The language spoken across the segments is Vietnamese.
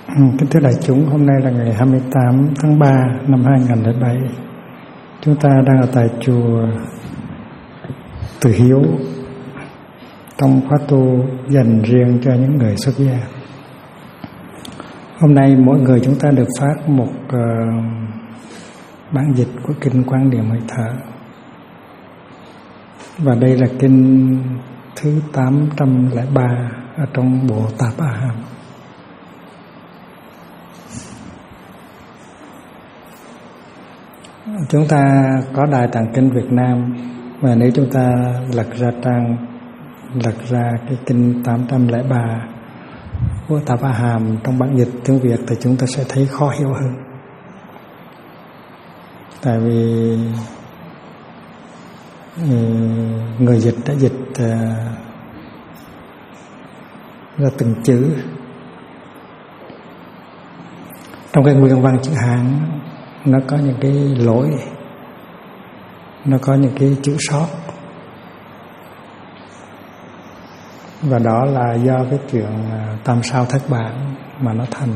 Kính thưa đại chúng, hôm nay là ngày 28 tháng 3 năm 2007. Chúng ta đang ở tại chùa Từ Hiếu trong khóa tu dành riêng cho những người xuất gia. Hôm nay mỗi người chúng ta được phát một bản dịch của kinh Quán Niệm Hơi Thở. Và đây là kinh thứ 803 ở trong bộ Tạp A Hàm. Chúng ta có Đài Tạng Kinh Việt Nam, và nếu chúng ta lật ra cái kinh 803 của Tạp A Hàm trong bản dịch tiếng Việt thì chúng ta sẽ thấy khó hiểu hơn. Tại vì người dịch đã dịch ra từng chữ. Trong cái nguyên văn chữ Hán nó có những cái lỗi, nó có những cái chữ sót, và đó là do cái chuyện tam sao thất bản mà nó thành.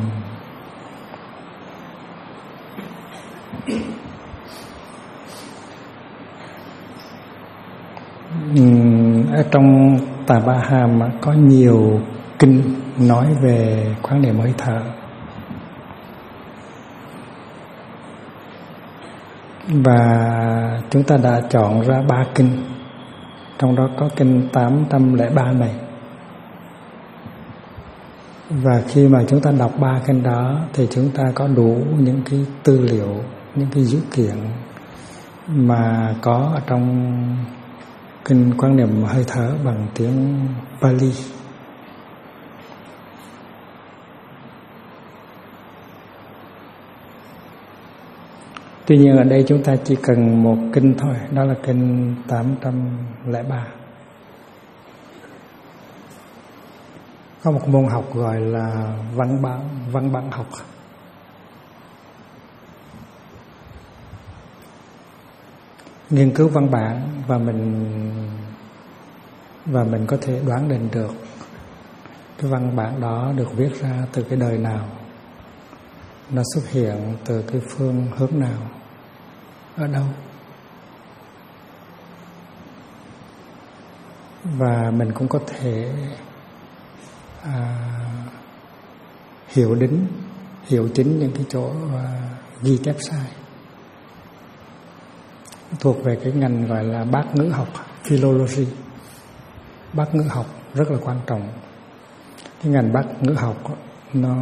Ở trong Tạp A Hàm có nhiều kinh nói về Quán Niệm Hơi Thở. Và chúng ta đã chọn ra 3 kinh, trong đó có kinh 803 này. Và khi mà chúng ta đọc 3 kinh đó thì chúng ta có đủ những cái tư liệu, những cái dữ kiện mà có ở trong kinh Quán Niệm Hơi Thở bằng tiếng Pali. Tuy nhiên ở đây chúng ta chỉ cần một kinh thôi, đó là kinh 803. Có một môn học gọi là văn bản học. Nghiên cứu văn bản và mình có thể đoán định được cái văn bản đó được viết ra từ cái đời nào, nó xuất hiện từ cái phương hướng nào, ở đâu. Và mình cũng có thể hiểu chính những cái chỗ ghi chép sai. Thuộc về cái ngành gọi là bát ngữ học, philology. Bát ngữ học rất là quan trọng. Cái ngành bát ngữ học nó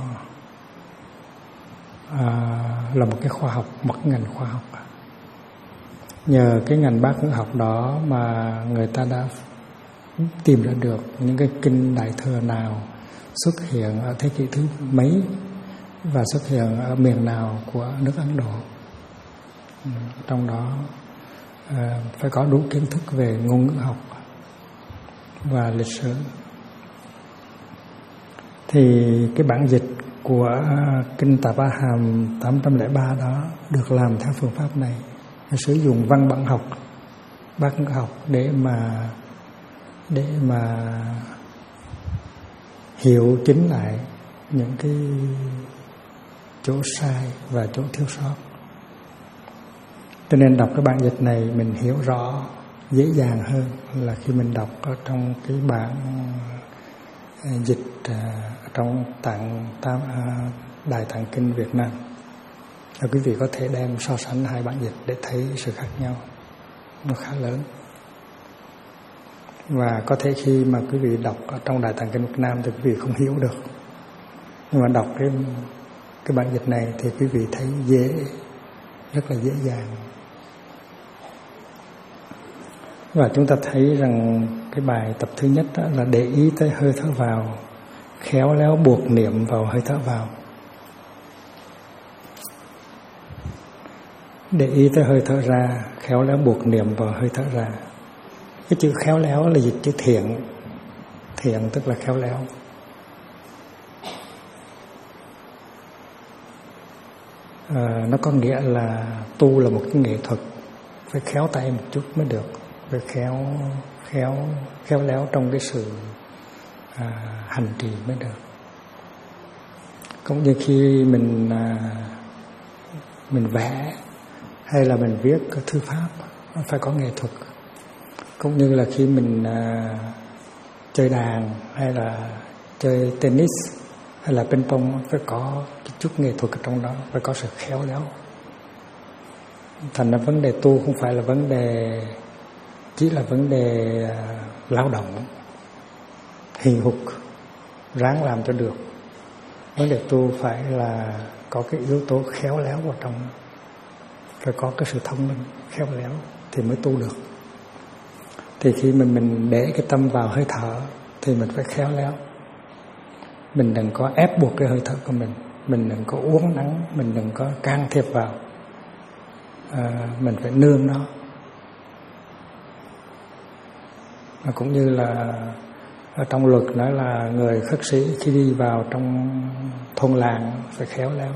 là một cái khoa học, một ngành khoa học. Nhờ cái ngành bát ngữ học đó mà người ta đã tìm ra được những cái kinh Đại Thừa nào xuất hiện ở thế kỷ thứ mấy và xuất hiện ở miền nào của nước Ấn Độ. Trong đó phải có đủ kiến thức về ngôn ngữ học và lịch sử. Thì cái bản dịch của kinh Tạp A Hàm 803 đó được làm theo phương pháp này, sử dụng văn bản học, bát ngữ học để mà hiểu chính lại những cái chỗ sai và chỗ thiếu sót. Cho nên đọc cái bản dịch này mình hiểu rõ, dễ dàng hơn là khi mình đọc ở trong cái bản dịch trong Đại Tạng Kinh Việt Nam. Và quý vị có thể đem so sánh hai bản dịch để thấy sự khác nhau, nó khá lớn. Và có thể khi mà quý vị đọc ở trong Đại Tạng Kinh Việt Nam thì quý vị không hiểu được, nhưng mà đọc cái bản dịch này thì quý vị thấy rất là dễ dàng. Và chúng ta thấy rằng cái bài tập thứ nhất đó là để ý tới hơi thở vào, khéo léo buộc niệm vào hơi thở vào. Để ý tới hơi thở ra, khéo léo buộc niệm vào hơi thở ra. Cái chữ khéo léo là dịch chữ thiện. Thiện tức là khéo léo. Nó có nghĩa là tu là một cái nghệ thuật, phải khéo tay một chút mới được, phải khéo léo trong cái sự hành trì mới được. Cũng như khi mình vẽ hay là mình viết thư pháp, nó phải có nghệ thuật. Cũng như là khi mình chơi đàn hay là chơi tennis hay là ping pong, phải có cái chút nghệ thuật ở trong đó, phải có sự khéo léo. Thành ra vấn đề tu không phải là vấn đề chỉ là vấn đề lao động hì hục ráng làm cho được. Vấn đề tu phải là có cái yếu tố khéo léo vào trong, phải có cái sự thông minh khéo léo thì mới tu được. Thì khi mình để cái tâm vào hơi thở thì mình phải khéo léo. Mình đừng có ép buộc cái hơi thở của mình đừng có uốn nắn, mình đừng có can thiệp vào, mình phải nương nó. Cũng như là ở trong luật nói là người khất sĩ khi đi vào trong thôn làng phải khéo léo.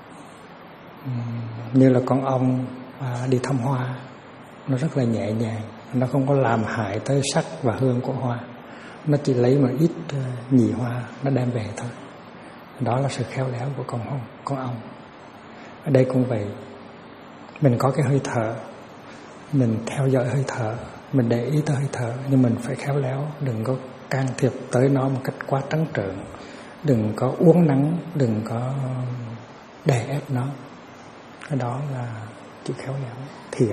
Như là con ong đi thăm hoa, nó rất là nhẹ nhàng, nó không có làm hại tới sắc và hương của hoa, nó chỉ lấy một ít nhì hoa nó đem về thôi. Đó là sự khéo léo của con ong. Ở đây cũng vậy, mình có cái hơi thở, mình theo dõi hơi thở, mình để ý tới hơi thở, nhưng mình phải khéo léo, đừng có can thiệp tới nó một cách quá trắng trợn, đừng có uốn nắn, đừng có đè ép nó. Cái đó là chữ khéo léo, thiện.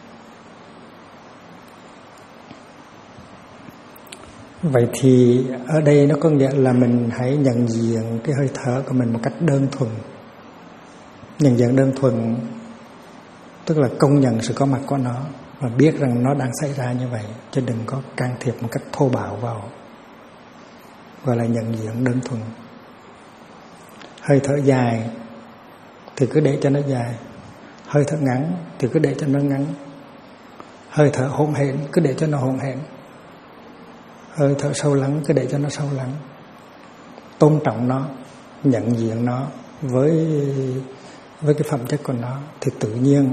Vậy thì ở đây nó có nghĩa là mình hãy nhận diện cái hơi thở của mình một cách đơn thuần. Nhận diện đơn thuần tức là công nhận sự có mặt của nó và biết rằng nó đang xảy ra như vậy, chứ đừng có can thiệp một cách thô bạo vào. Gọi là nhận diện đơn thuần. Hơi thở dài thì cứ để cho nó dài, hơi thở ngắn thì cứ để cho nó ngắn, hơi thở hỗn hển cứ để cho nó hỗn hển, hơi thở sâu lắng cứ để cho nó sâu lắng. Tôn trọng nó, nhận diện nó với cái phẩm chất của nó, thì tự nhiên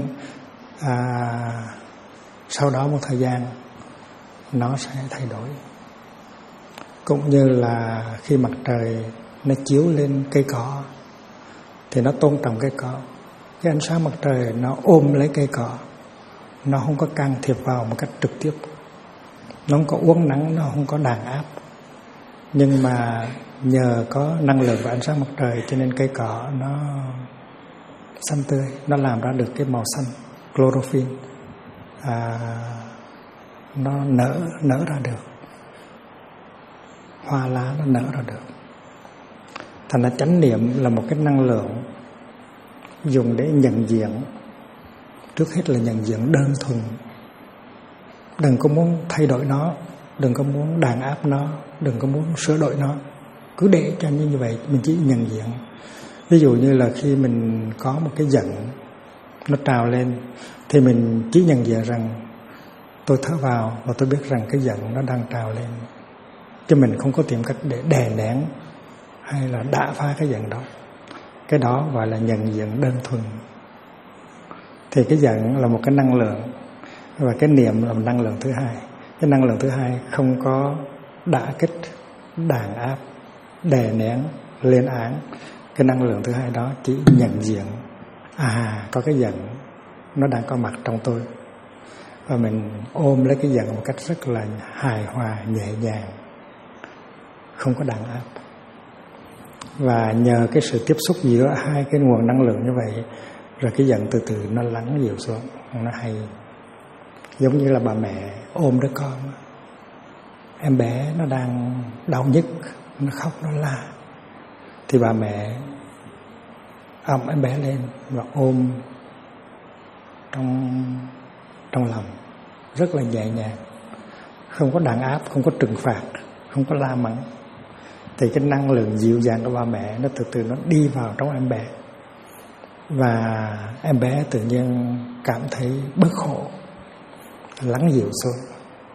sau đó một thời gian nó sẽ thay đổi. Cũng như là khi mặt trời nó chiếu lên cây cỏ thì nó tôn trọng cây cỏ. Cái ánh sáng mặt trời nó ôm lấy cây cỏ, nó không có can thiệp vào một cách trực tiếp, nó không có uốn nắn, nó không có đàn áp. Nhưng mà nhờ có năng lượng và ánh sáng mặt trời cho nên cây cỏ nó xanh tươi, nó làm ra được cái màu xanh, chlorophyll, nó nở ra được, hoa lá nó nở ra được. Thành ra chánh niệm là một cái năng lượng dùng để nhận diện. Trước hết là nhận diện đơn thuần, đừng có muốn thay đổi nó, đừng có muốn đàn áp nó, đừng có muốn sửa đổi nó, cứ để cho như vậy. Mình chỉ nhận diện. Ví dụ như là khi mình có một cái giận nó trào lên thì mình chỉ nhận diện rằng tôi thở vào và tôi biết rằng cái giận nó đang trào lên, chứ mình không có tìm cách để đè nén hay là đả phá cái giận đó. Cái đó gọi là nhận diện đơn thuần. Thì cái giận là một cái năng lượng và cái niệm là một năng lượng thứ hai. Cái năng lượng thứ hai không có đả kích, đàn áp, đè nén, lên án. Cái năng lượng thứ hai đó chỉ nhận diện, có cái giận nó đang có mặt trong tôi, và mình ôm lấy cái giận một cách rất là hài hòa, nhẹ nhàng, không có đàn áp. Và nhờ cái sự tiếp xúc giữa hai cái nguồn năng lượng như vậy, rồi cái giận từ từ nó lắng dịu xuống, nó hay. Giống như là bà mẹ ôm đứa con, em bé nó đang đau nhức, nó khóc, nó la, thì bà mẹ ôm em bé lên và ôm trong lòng rất là nhẹ nhàng, không có đàn áp, không có trừng phạt, không có la mắng. Thì cái năng lượng dịu dàng của bà mẹ nó từ từ nó đi vào trong em bé, và em bé tự nhiên cảm thấy bớt khổ, lắng dịu xuống.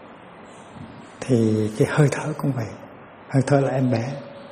Thì cái hơi thở cũng vậy, hơi thở là em bé.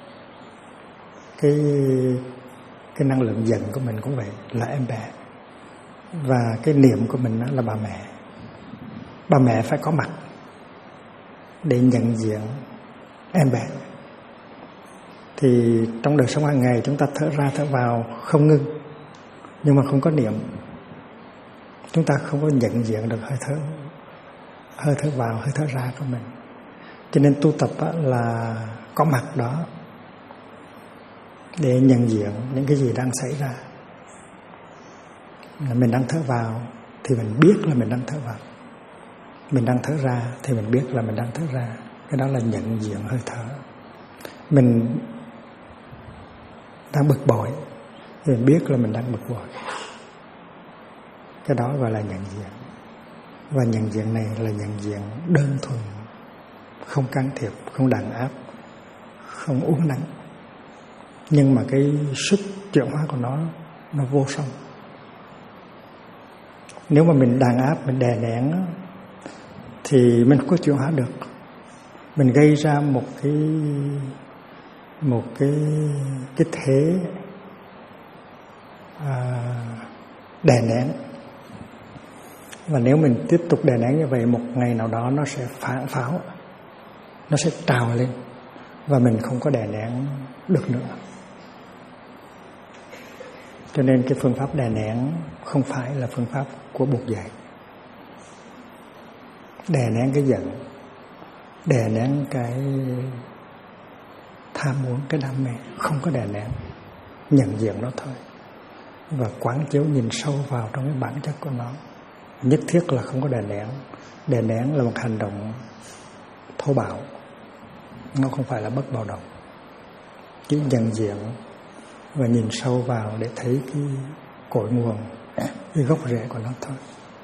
Cái năng lượng giận của mình cũng vậy, là em bé. Và cái niệm của mình là bà mẹ. Bà mẹ phải có mặt để nhận diện em bé. Thì trong đời sống hàng ngày chúng ta thở ra thở vào không ngưng, nhưng mà không có niệm. Chúng ta không có nhận diện được hơi thở vào, hơi thở ra của mình. Cho nên tu tập là có mặt đó để nhận diện những cái gì đang xảy ra. Mình đang thở vào thì mình biết là mình đang thở vào, mình đang thở ra thì mình biết là mình đang thở ra. Cái đó là nhận diện hơi thở. Mình đang bực bội thì mình biết là mình đang bực bội. Cái đó gọi là nhận diện. Và nhận diện này là nhận diện đơn thuần, không can thiệp, không đàn áp, không uốn nắn. Nhưng mà cái sức chuyển hóa của nó vô song. Nếu mà mình đàn áp, mình đè nén thì mình không có chuyển hóa được. Mình gây ra một cái thế đè nén. Và nếu mình tiếp tục đè nén như vậy, một ngày nào đó nó sẽ phản pháo, nó sẽ trào lên và mình không có đè nén được nữa. Cho nên cái phương pháp đè nén không phải là phương pháp của Bụt dạy. Đè nén cái giận, đè nén cái tham muốn, cái đam mê, không có đè nén, nhận diện nó thôi. Và quán chiếu nhìn sâu vào trong cái bản chất của nó. Nhất thiết là không có đè nén. Đè nén là một hành động thô bạo, nó không phải là bất bạo động. Chỉ nhận diện và nhìn sâu vào để thấy cái cội nguồn, cái gốc rễ của nó thôi.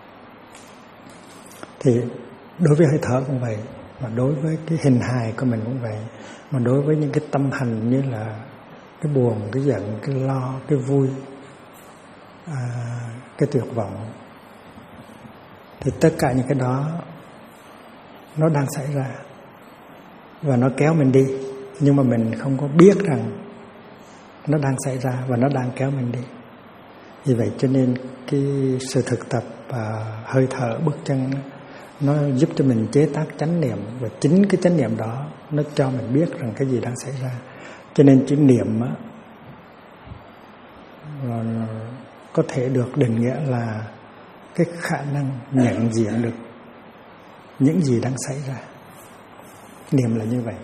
Thì đối với hơi thở cũng vậy, mà đối với cái hình hài của mình cũng vậy, mà đối với những cái tâm hành như là cái buồn, cái giận, cái lo, cái vui, cái tuyệt vọng, thì tất cả những cái đó nó đang xảy ra và nó kéo mình đi, nhưng mà mình không có biết rằng nó đang xảy ra và nó đang kéo mình đi. Vì vậy cho nên cái sự thực tập hơi thở, bước chân nó giúp cho mình chế tác chánh niệm, và chính cái chánh niệm đó nó cho mình biết rằng cái gì đang xảy ra. Cho nên chữ niệm có thể được định nghĩa là cái khả năng nhận diện được những gì đang xảy ra. Niệm là như vậy.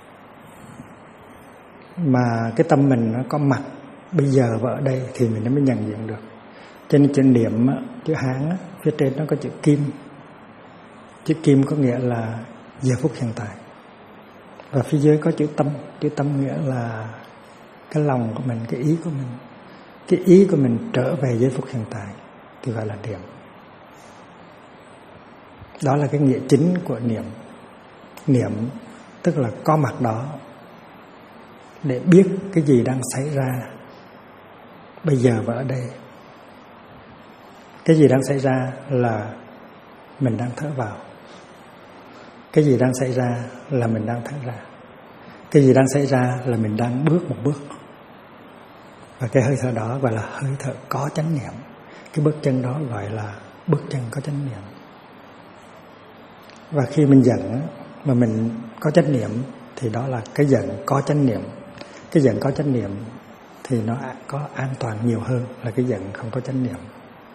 Mà cái tâm mình nó có mặt bây giờ và ở đây thì mình mới nhận diện được. Cho nên chữ niệm, chữ Hán phía trên nó có chữ kim. Chữ kim có nghĩa là giờ phút hiện tại. Và phía dưới có chữ tâm. Chữ tâm nghĩa là cái lòng của mình, cái ý của mình. Cái ý của mình trở về giây phút hiện tại thì gọi là niệm. Đó là cái nghĩa chính của niệm. Niệm tức là có mặt đó để biết cái gì đang xảy ra bây giờ và ở đây. Cái gì đang xảy ra là mình đang thở vào. Cái gì đang xảy ra là mình đang thở ra. Cái gì đang xảy ra là mình đang bước một bước. Và cái hơi thở đó gọi là hơi thở có chánh niệm. Cái bước chân đó gọi là bước chân có chánh niệm. Và khi mình giận mà mình có chánh niệm thì đó là cái giận có chánh niệm. Cái giận có chánh niệm thì nó có an toàn nhiều hơn là cái giận không có chánh niệm.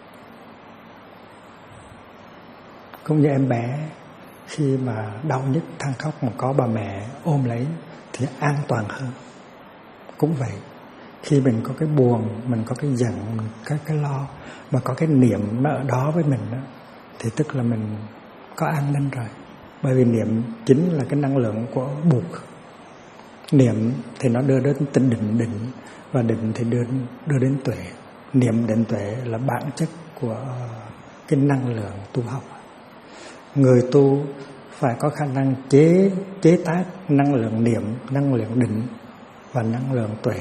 Cũng như em bé khi mà đau nhức than khóc mà có bà mẹ ôm lấy thì an toàn hơn. Cũng vậy, khi mình có cái buồn, mình có cái giận, mình có cái lo, mà có cái niệm nó ở đó với mình đó, thì tức là mình có an ninh rồi. Bởi vì niệm chính là cái năng lượng của Bụt. Niệm thì nó đưa đến tinh định, và định thì đưa đến tuệ. Niệm định tuệ là bản chất của cái năng lượng tu học. Người tu phải có khả năng chế tác năng lượng niệm, năng lượng định và năng lượng tuệ.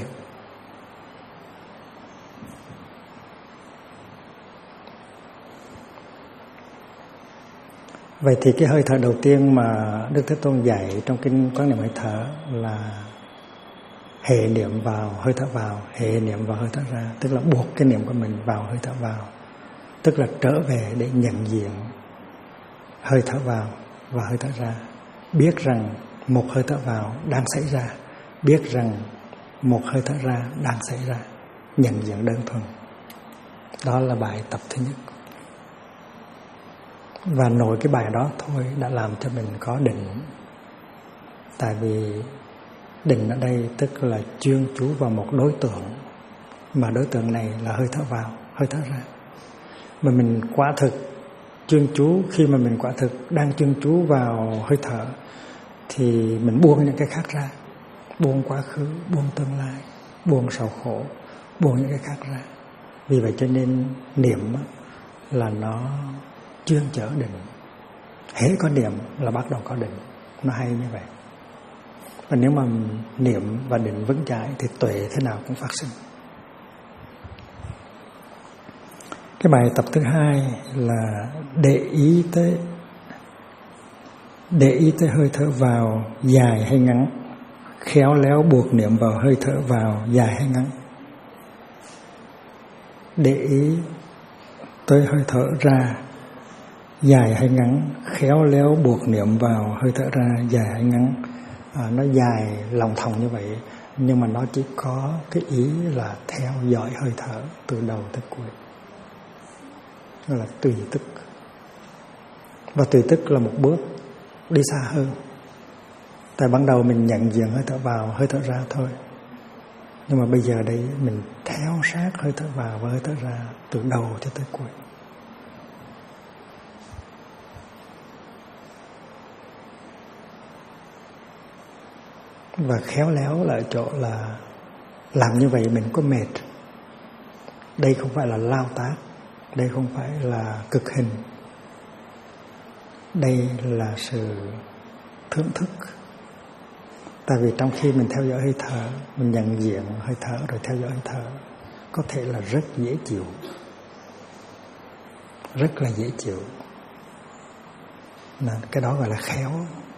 Vậy thì cái hơi thở đầu tiên mà Đức Thế Tôn dạy trong kinh Quán Niệm Hơi Thở là hệ niệm vào, hơi thở vào, hệ niệm vào, hơi thở ra. Tức là buộc cái niệm của mình vào hơi thở vào. Tức là trở về để nhận diện hơi thở vào và hơi thở ra. Biết rằng một hơi thở vào đang xảy ra. Biết rằng một hơi thở ra đang xảy ra, nhận diện đơn thuần. Đó là bài tập thứ nhất. Và nội cái bài đó thôi đã làm cho mình có định. Tại vì định ở đây tức là chuyên chú vào một đối tượng, mà đối tượng này là hơi thở vào, hơi thở ra. Mà mình quả thực chuyên chú, khi mà mình quả thực đang chuyên chú vào hơi thở thì mình buông những cái khác ra, buông quá khứ, buông tương lai, buông sầu khổ, buông những cái khác ra. Vì vậy cho nên niệm là nó chuyên chở định. Hễ có niệm là bắt đầu có định. Nó hay như vậy. Và nếu mà niệm và định vững chãi thì tuệ thế nào cũng phát sinh. Cái bài tập thứ hai là để ý tới hơi thở vào dài hay ngắn, khéo léo buộc niệm vào hơi thở vào dài hay ngắn. Để ý tới hơi thở ra dài hay ngắn, khéo léo buộc niệm vào hơi thở ra dài hay ngắn. Nó dài lòng thòng như vậy, nhưng mà nó chỉ có cái ý là theo dõi hơi thở từ đầu tới cuối. Đó là tùy tức. Và tùy tức là một bước đi xa hơn. Tại ban đầu mình nhận diện hơi thở vào, hơi thở ra thôi. Nhưng mà bây giờ đây mình theo sát hơi thở vào và hơi thở ra từ đầu cho tới cuối. Và khéo léo là ở chỗ là làm như vậy mình có mệt. Đây không phải là lao tác, đây không phải là cực hình. Đây là sự thưởng thức. Tại vì trong khi mình theo dõi hơi thở, mình nhận diện hơi thở rồi theo dõi hơi thở, có thể là rất dễ chịu, rất là dễ chịu. Nên cái đó gọi là khéo.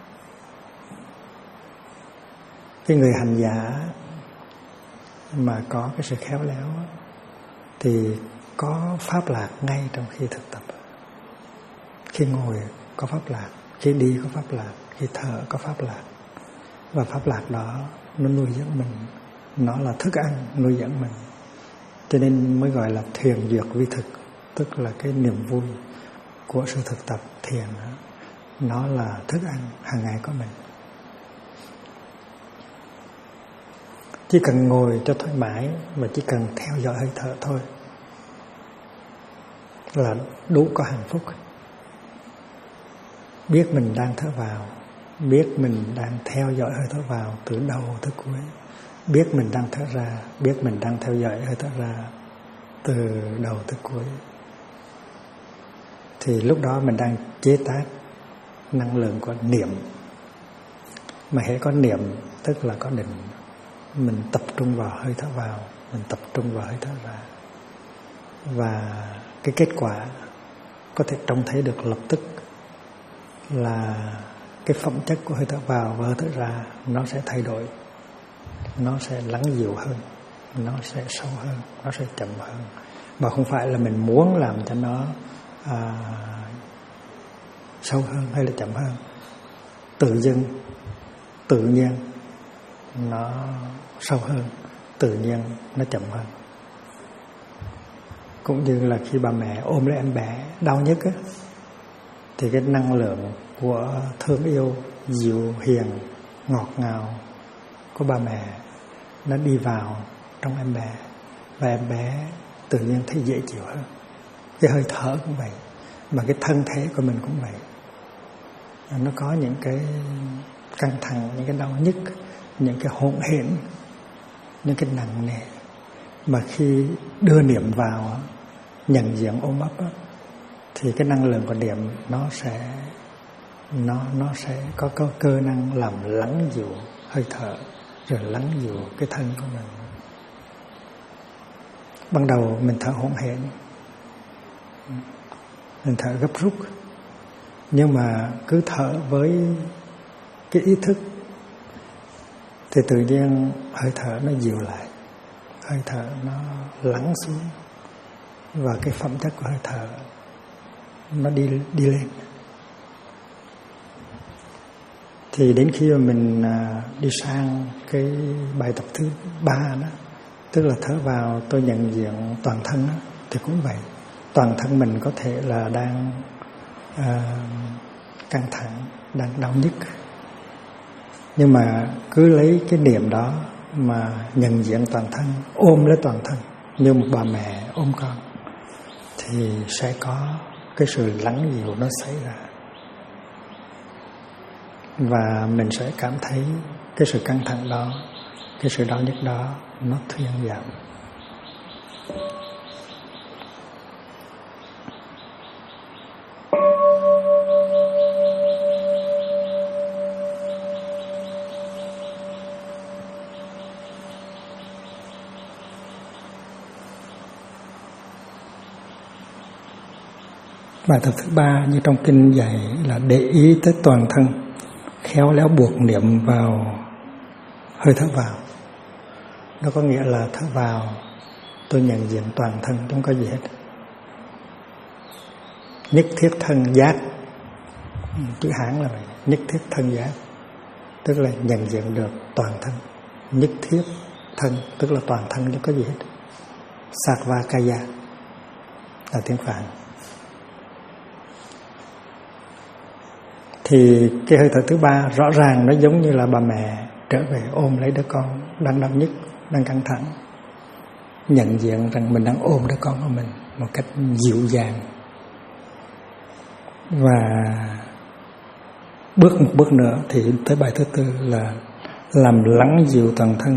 Cái người hành giả mà có cái sự khéo léo thì có pháp lạc ngay trong khi thực tập. Khi ngồi có pháp lạc, khi đi có pháp lạc, khi thở có pháp lạc. Và pháp lạc đó nó nuôi dưỡng mình, nó là thức ăn nuôi dưỡng mình. Cho nên mới gọi là thiền duyệt vi thực, tức là cái niềm vui của sự thực tập thiền. Nó là thức ăn hàng ngày của mình. Chỉ cần ngồi cho thoải mái và chỉ cần theo dõi hơi thở thôi là đủ có hạnh phúc. Biết mình đang thở vào, biết mình đang theo dõi hơi thở vào từ đầu tới cuối, biết mình đang thở ra, biết mình đang theo dõi hơi thở ra từ đầu tới cuối. Thì lúc đó mình đang chế tác năng lượng của niệm. Mà hễ có niệm tức là có định. Mình tập trung vào hơi thở vào, mình tập trung vào hơi thở ra. Và cái kết quả có thể trông thấy được lập tức là cái phẩm chất của hơi thở vào và hơi thở ra nó sẽ thay đổi. Nó sẽ lắng dịu hơn, nó sẽ sâu hơn, nó sẽ chậm hơn. Mà không phải là mình muốn làm cho nó sâu hơn hay là chậm hơn. Tự dưng, tự nhiên nó sâu hơn, tự nhiên nó chậm hơn. Cũng như là khi bà mẹ ôm lấy em bé đau nhất á, thì cái năng lượng của thương yêu, dịu hiền, ngọt ngào của bà mẹ nó đi vào trong em bé, và em bé tự nhiên thấy dễ chịu hơn. Cái hơi thở cũng vậy, mà cái thân thể của mình cũng vậy. Nó có những cái căng thẳng, những cái đau nhức, những cái hỗn hển, những cái nặng nề, mà khi đưa niệm vào, nhận diện ôm ấp á, thì cái năng lượng của niệm nó sẽ có cơ năng làm lắng dịu hơi thở, rồi lắng dịu cái thân của mình. Ban đầu mình thở hỗn hển, mình thở gấp rút, nhưng mà cứ thở với cái ý thức thì tự nhiên hơi thở nó dịu lại, hơi thở nó lắng xuống, và cái phẩm chất của hơi thở nó đi lên. Thì đến khi mà mình đi sang cái bài tập thứ 3 đó, tức là thở vào tôi nhận diện toàn thân đó, thì cũng vậy. Toàn thân mình có thể là đang căng thẳng, đang đau nhức, nhưng mà cứ lấy cái niệm đó mà nhận diện toàn thân, ôm lấy toàn thân như một bà mẹ ôm con, thì sẽ có cái sự lắng dịu nó xảy ra, và mình sẽ cảm thấy cái sự căng thẳng đó, cái sự đau nhức đó nó thuyên giảm. Bài tập thứ 3 như trong kinh dạy là để ý tới toàn thân, khéo léo buộc niệm vào hơi thở vào. Nó có nghĩa là thở vào tôi nhận diện toàn thân, không có gì hết. Nhất thiết thân giác, chữ Hán là vậy, nhất thiết thân giác, tức là nhận diện được toàn thân. Nhất thiết thân tức là toàn thân, không có gì hết. Sarvakaya là tiếng Phạn. Thì cái hơi thở thứ 3 rõ ràng nó giống như là bà mẹ trở về ôm lấy đứa con đang đau nhức, đang căng thẳng, nhận diện rằng mình đang ôm đứa con của mình một cách dịu dàng. Và bước một bước nữa thì tới bài thứ 4 là làm lắng dịu toàn thân,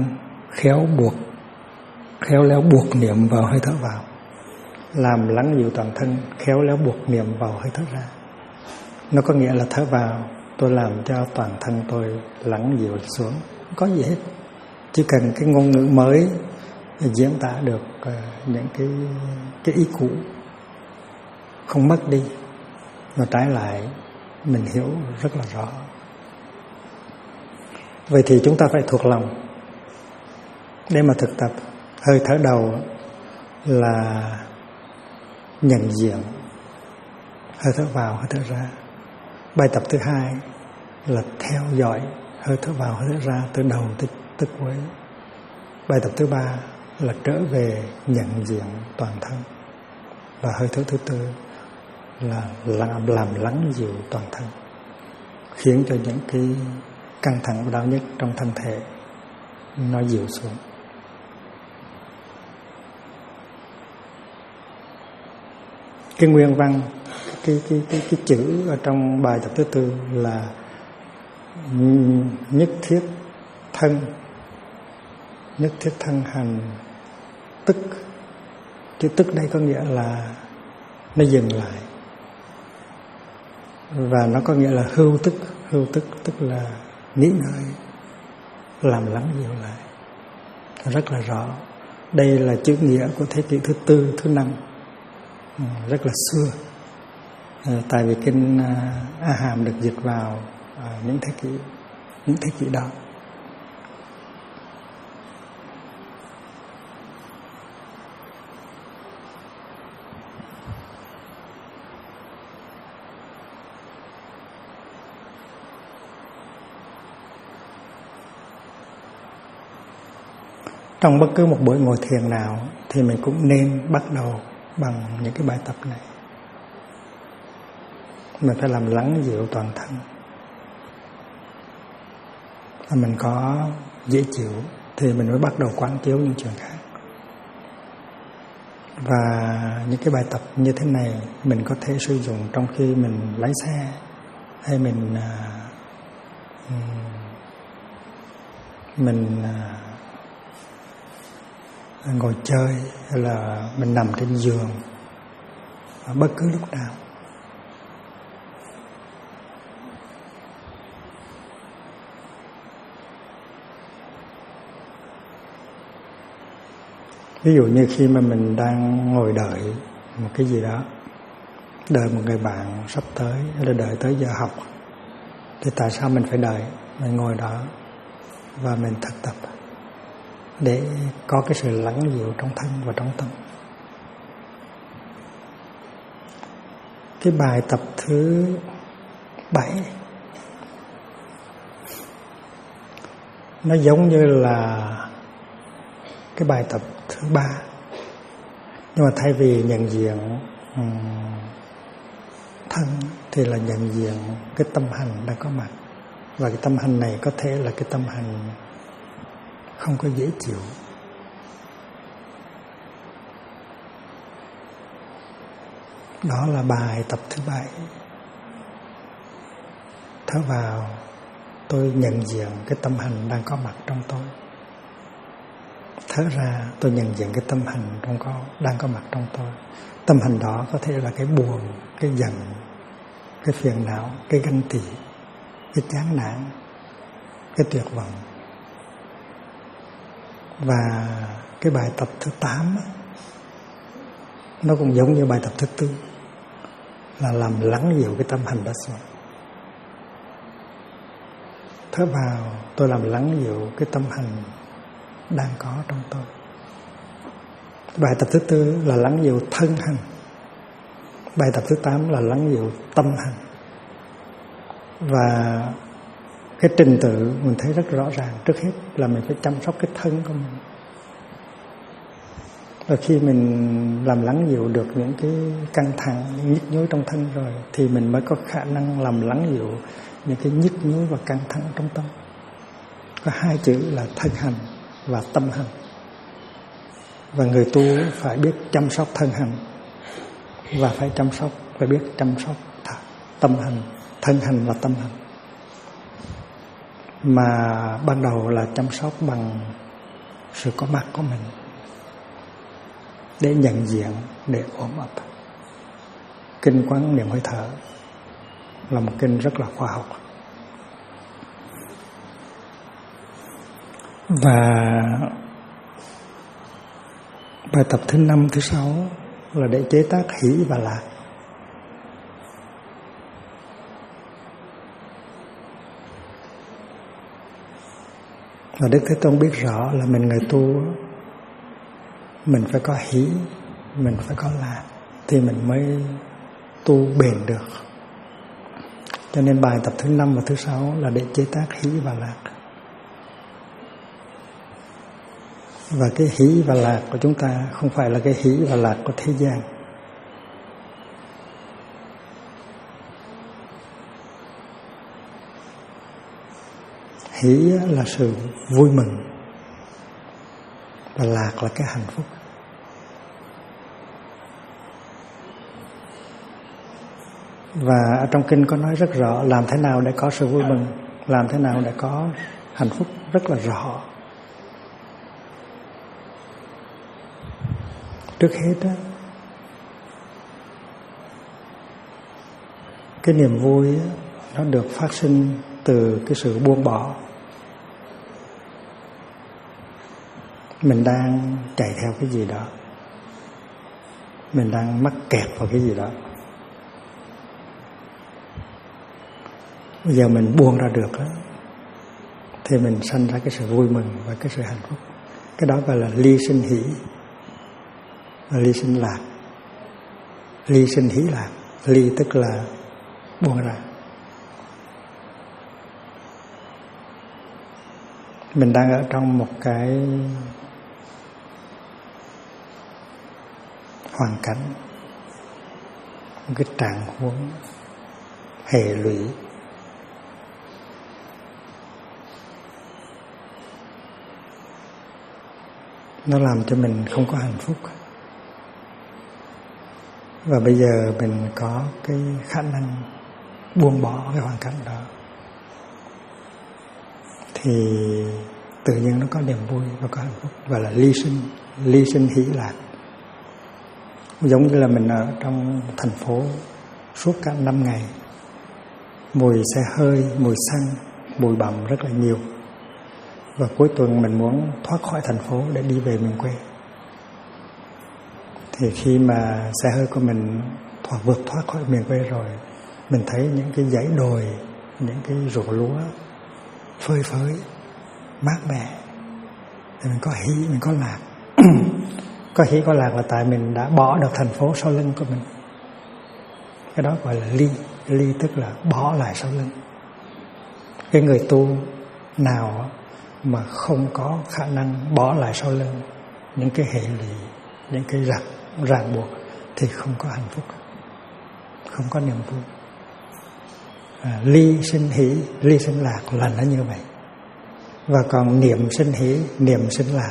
khéo léo buộc niệm vào hơi thở vào. Làm lắng dịu toàn thân, khéo léo buộc niệm vào hơi thở ra. Nó có nghĩa là thở vào tôi làm cho toàn thân tôi lắng dịu xuống, không có gì hết. Chỉ cần cái ngôn ngữ mới diễn tả được những cái ý cũ, không mất đi, mà trái lại mình hiểu rất là rõ. Vậy thì chúng ta phải thuộc lòng để mà thực tập. Hơi thở đầu là nhận diện hơi thở vào, hơi thở ra. Bài tập thứ 2 là theo dõi hơi thở vào, hơi thở ra từ đầu tới cuối. Bài tập thứ 3 là trở về nhận diện toàn thân. Và hơi thở thứ 4 là làm lắng dịu toàn thân, khiến cho những cái căng thẳng và đau nhức trong thân thể nó dịu xuống. Cái nguyên văn, cái chữ ở trong bài tập thứ 4 là nhất thiết thân hành tức. Chữ tức đây có nghĩa là nó dừng lại, và nó có nghĩa là hưu tức tức là nghỉ ngơi, làm lắng dịu lại. Rất là rõ. Đây là chữ nghĩa của thế kỷ thứ 4, thứ 5, rất là xưa. Tại vì kinh A Hàm được dịch vào những thế kỷ đó. Trong bất cứ một buổi ngồi thiền nào thì mình cũng nên bắt đầu bằng những cái bài tập này. Mình phải làm lắng dịu toàn thân. Và mình có dễ chịu thì mình mới bắt đầu quán chiếu những chuyện khác. Và những cái bài tập như thế này mình có thể sử dụng trong khi mình lái xe, hay mình ngồi chơi, hay là mình nằm trên giường, bất cứ lúc nào. Ví dụ như khi mà mình đang ngồi đợi một cái gì đó, đợi một người bạn sắp tới, hay là đợi tới giờ học, thì tại sao mình phải đợi? Mình ngồi đó và mình thực tập để có cái sự lắng dịu trong thân và trong tâm. Cái bài tập thứ 7 nó giống như là cái bài tập thứ 3, nhưng mà thay vì nhận diện thân thì là nhận diện cái tâm hành đang có mặt, và cái tâm hành này có thể là cái tâm hành không có dễ chịu. Đó là bài tập thứ 7. Thở vào, tôi nhận diện cái tâm hành đang có mặt trong tôi. Thở ra, tôi nhận diện cái tâm hành đang có mặt trong tôi. Tâm hành đó có thể là cái buồn, cái giận, cái phiền não, cái ganh tị, cái chán nản, cái tuyệt vọng. Và cái bài tập thứ 8 nó cũng giống như bài tập thứ 4, là làm lắng dịu cái tâm hành đó xuống. Thở vào, tôi làm lắng dịu cái tâm hành đang có trong tôi. Bài tập thứ 4 là lắng dịu thân hành. Bài tập thứ 8 là lắng dịu tâm hành. Và cái trình tự mình thấy rất rõ ràng. Trước hết là mình phải chăm sóc cái thân của mình. Và khi mình làm lắng dịu được những cái căng thẳng, những nhức nhối trong thân rồi, thì mình mới có khả năng làm lắng dịu những cái nhức nhối và căng thẳng trong tâm. Có 2 chữ là thân hành và tâm hành. Và người tu phải biết chăm sóc thân hành, và phải biết chăm sóc tâm hành. Thân hành và tâm hành. Mà ban đầu là chăm sóc bằng sự có mặt của mình, để nhận diện, để ôm ấp. Kinh Quán Niệm Hơi Thở là một kinh rất là khoa học. Và bài tập thứ 5, thứ 6 là để chế tác hỷ và lạc. Và Đức Thế Tôn biết rõ là mình người tu, mình phải có hỷ, mình phải có lạc thì mình mới tu bền được. Cho nên bài tập thứ 5 và thứ 6 là để chế tác hỷ và lạc. Và cái hỷ và lạc của chúng ta không phải là cái hỷ và lạc của thế gian. Hỷ là sự vui mừng, và lạc là cái hạnh phúc. Và ở trong kinh có nói rất rõ làm thế nào để có sự vui mừng, làm thế nào để có hạnh phúc rất là rõ. Trước hết đó, cái niềm vui đó, nó được phát sinh từ cái sự buông bỏ. Mình đang chạy theo cái gì đó, mình đang mắc kẹt vào cái gì đó, bây giờ mình buông ra được đó, thì mình sanh ra cái sự vui mừng và cái sự hạnh phúc. Cái đó gọi là ly sinh hỷ và ly sinh lạc. Ly sinh hỷ lạc, ly tức là buông ra. Mình đang ở trong một cái hoàn cảnh, một cái trạng huống hệ lụy, nó làm cho mình không có hạnh phúc. Và bây giờ mình có cái khả năng buông bỏ cái hoàn cảnh đó, thì tự nhiên nó có niềm vui và có hạnh phúc, và là ly sinh hỷ lạc. Giống như là mình ở trong thành phố suốt cả 5 ngày, mùi xe hơi, mùi xăng, mùi bặm rất là nhiều, và cuối tuần mình muốn thoát khỏi thành phố để đi về miền quê. Thì khi mà xe hơi của mình vượt thoát khỏi miền quê rồi, mình thấy những cái dãy đồi, những cái ruộng lúa phơi phới, mát mẻ, thì mình có hỷ, mình có lạc. Có hỷ có lạc là tại mình đã bỏ được thành phố sau lưng của mình. Cái đó gọi là ly tức là bỏ lại sau lưng. Cái người tu nào mà không có khả năng bỏ lại sau lưng những cái hệ lụy, những cái ràng buộc thì không có hạnh phúc, không có niềm vui. Ly sinh hỷ, ly sinh lạc là nó như vậy. Và còn niệm sinh hỷ, niệm sinh lạc.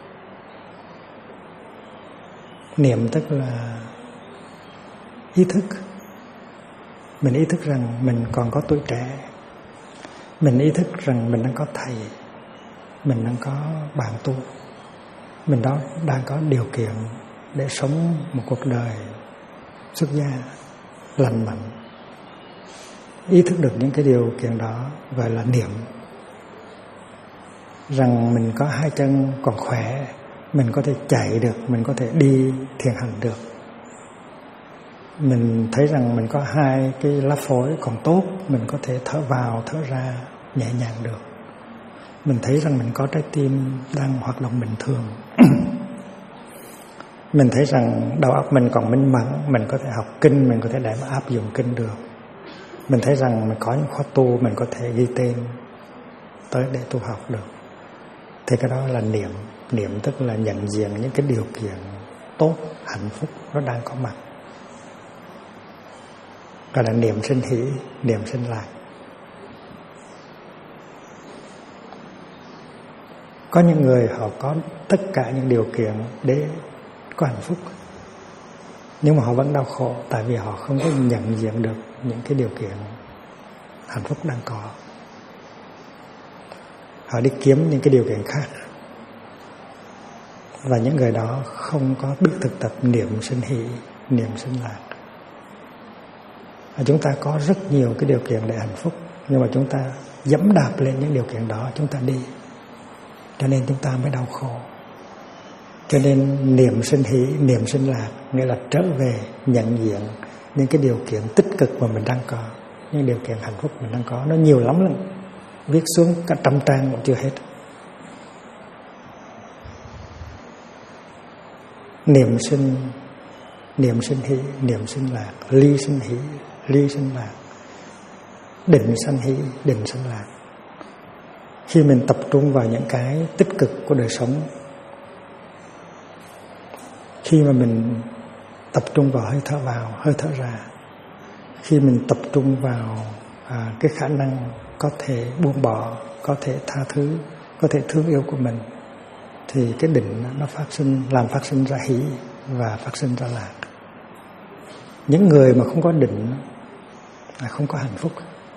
Niệm tức là ý thức. Mình ý thức rằng mình còn có tuổi trẻ. Mình ý thức rằng mình đang có thầy, mình đang có bạn tu, mình đó đang có điều kiện để sống một cuộc đời xuất gia lành mạnh. Ý thức được những cái điều kiện đó gọi là niệm. Rằng mình có hai chân còn khỏe, mình có thể chạy được, mình có thể đi thiền hành được. Mình thấy rằng mình có hai cái lá phổi còn tốt, mình có thể thở vào thở ra nhẹ nhàng được. Mình thấy rằng mình có trái tim đang hoạt động bình thường. Mình thấy rằng đầu óc mình còn minh mẫn, mình có thể học kinh, mình có thể để áp dụng kinh được. Mình thấy rằng mình có những khóa tu, mình có thể ghi tên tới để tu học được. Thì cái đó là niệm. Niệm tức là nhận diện những cái điều kiện tốt, hạnh phúc nó đang có mặt. Gọi là niệm sinh hỷ, niệm sinh lạc. Có những người họ có tất cả những điều kiện để có hạnh phúc, nhưng mà họ vẫn đau khổ tại vì họ không có nhận diện được những cái điều kiện hạnh phúc đang có. Họ đi kiếm những cái điều kiện khác. Và những người đó không có biết thực tập niệm sinh hỷ, niệm sinh lạc. Và chúng ta có rất nhiều cái điều kiện để hạnh phúc, nhưng mà chúng ta dẫm đạp lên những điều kiện đó, chúng ta đi, cho nên chúng ta mới đau khổ. Cho nên niệm sinh hỷ, niệm sinh lạc nghĩa là trở về nhận diện những cái điều kiện tích cực mà mình đang có, những điều kiện hạnh phúc mình đang có. Nó nhiều lắm lắm, viết xuống cả 100 trang cũng chưa hết. Niệm sinh hỷ, niệm sinh lạc, ly sinh hỷ, ly sinh lạc, định sanh hỷ, định sanh lạc. Khi mình tập trung vào những cái tích cực của đời sống, khi mà mình tập trung vào hơi thở vào, hơi thở ra, khi mình tập trung vào cái khả năng có thể buông bỏ, có thể tha thứ, có thể thương yêu của mình, thì cái định nó làm phát sinh ra hỷ và phát sinh ra lạc. Những người mà không có định là không có hạnh phúc.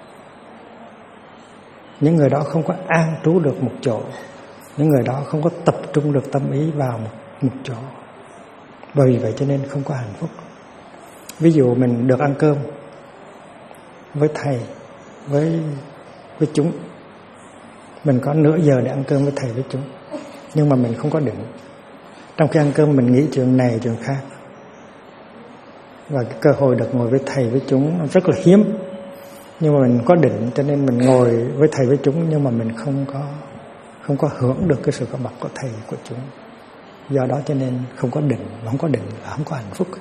Những người đó không có an trú được một chỗ. Những người đó không có tập trung được tâm ý vào một chỗ. Bởi vì vậy cho nên không có hạnh phúc. Ví dụ mình được ăn cơm với thầy, với chúng. Mình có nửa giờ để ăn cơm với thầy, với chúng, nhưng mà mình không có định. Trong khi ăn cơm mình nghĩ chuyện này chuyện khác. Và cái cơ hội được ngồi với thầy với chúng rất là hiếm. Nhưng mà mình có định, cho nên mình ngồi với thầy với chúng, nhưng mà mình không có hưởng được cái sự có mặt của thầy của chúng. Do đó cho nên không có định, mà không có định là không có hạnh phúc.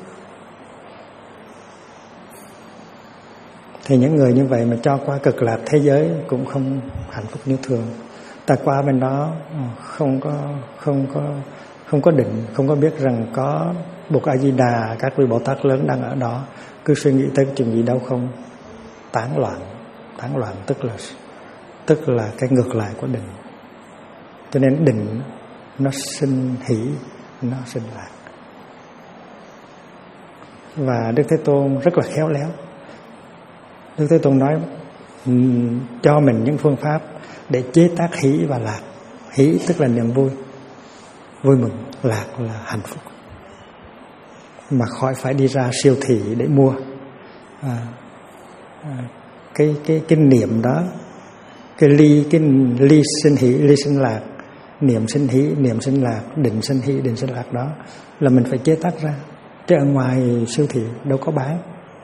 Thì những người như vậy mà cho qua cực lạc thế giới cũng không hạnh phúc như thường. Ta qua bên đó không có định, không có biết rằng có Bụt A Di Đà, các vị Bồ Tát lớn đang ở đó, cứ suy nghĩ tới chuyện gì đâu không, tán loạn tức là cái ngược lại của định. Cho nên định nó sinh hỷ, nó sinh lạc. Và Đức Thế Tôn rất là khéo léo. Đức Thế Tôn nói cho mình những phương pháp để chế tác hỷ và lạc. Hỷ tức là niềm vui, vui mừng. Lạc là hạnh phúc, mà khỏi phải đi ra siêu thị để mua. Cái niệm đó, cái ly sinh hỷ, ly sinh lạc, niệm sinh hỷ, niệm sinh lạc, định sinh hỷ, định sinh lạc đó là mình phải chế tác ra, chứ ở ngoài siêu thị đâu có bán.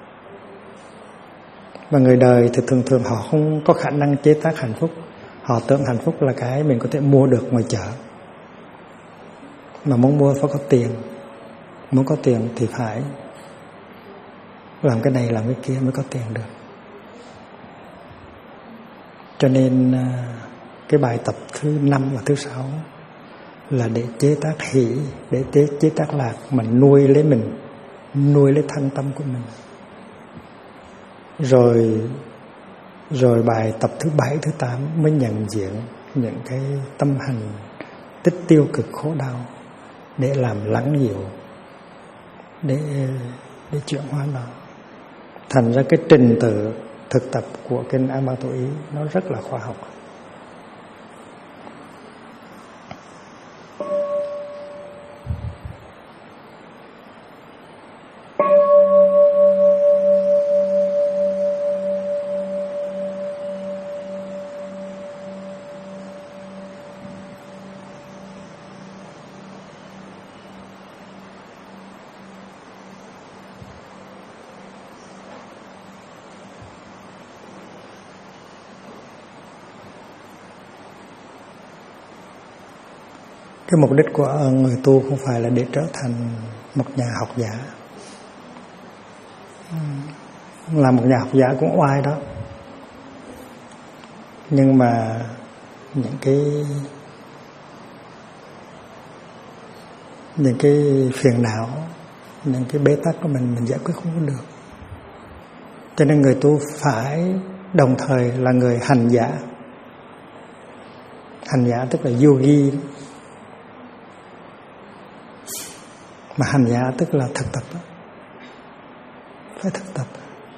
Và người đời thì thường họ không có khả năng chế tác hạnh phúc. Họ tưởng hạnh phúc là cái mình có thể mua được ngoài chợ. Mà muốn mua phải có tiền. Muốn có tiền thì phải làm cái này làm cái kia mới có tiền được. Cho nên cái bài tập thứ 5 và thứ 6 là để chế tác hỷ, để chế tác lạc, mà nuôi lấy mình, nuôi lấy thân tâm của mình. Rồi bài tập thứ 7, thứ 8 mới nhận diện những cái tâm hành tích tiêu cực khổ đau để làm lắng dịu, để chuyển hóa nó. Thành ra cái trình tự thực tập của kinh A Ma Tô Ý nó rất là khoa học. Cái mục đích của người tu không phải là để trở thành một nhà học giả. Là một nhà học giả cũng oai đó. Nhưng mà những cái phiền não, những cái bế tắc của mình giải quyết không có được. Cho nên người tu phải đồng thời là người hành giả. Hành giả tức là yogi, mà hành giả tức là thực tập, phải thực tập.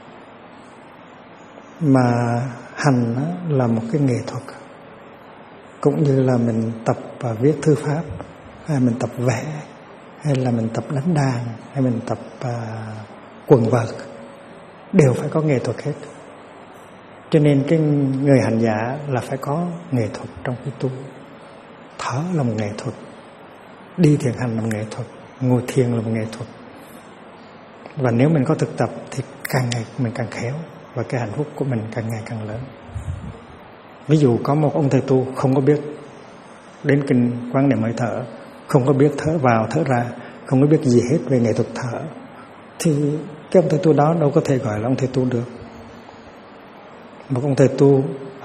Mà hành là một cái nghệ thuật, cũng như là mình tập viết thư pháp, hay mình tập vẽ, hay là mình tập đánh đàn, hay mình tập quần vợt, đều phải có nghệ thuật hết. Cho nên cái người hành giả là phải có nghệ thuật trong cái tu. Thở là một nghệ thuật, đi thiền hành là một nghệ thuật, ngồi thiền là một nghệ thuật. Và nếu mình có thực tập thì càng ngày mình càng khéo, và cái hạnh phúc của mình càng ngày càng lớn. Ví dụ có một ông thầy tu không có biết đến kinh Quán Niệm Hơi Thở, không có biết thở vào thở ra, không có biết gì hết về nghệ thuật thở, thì cái ông thầy tu đó đâu có thể gọi là ông thầy tu được. Một ông thầy tu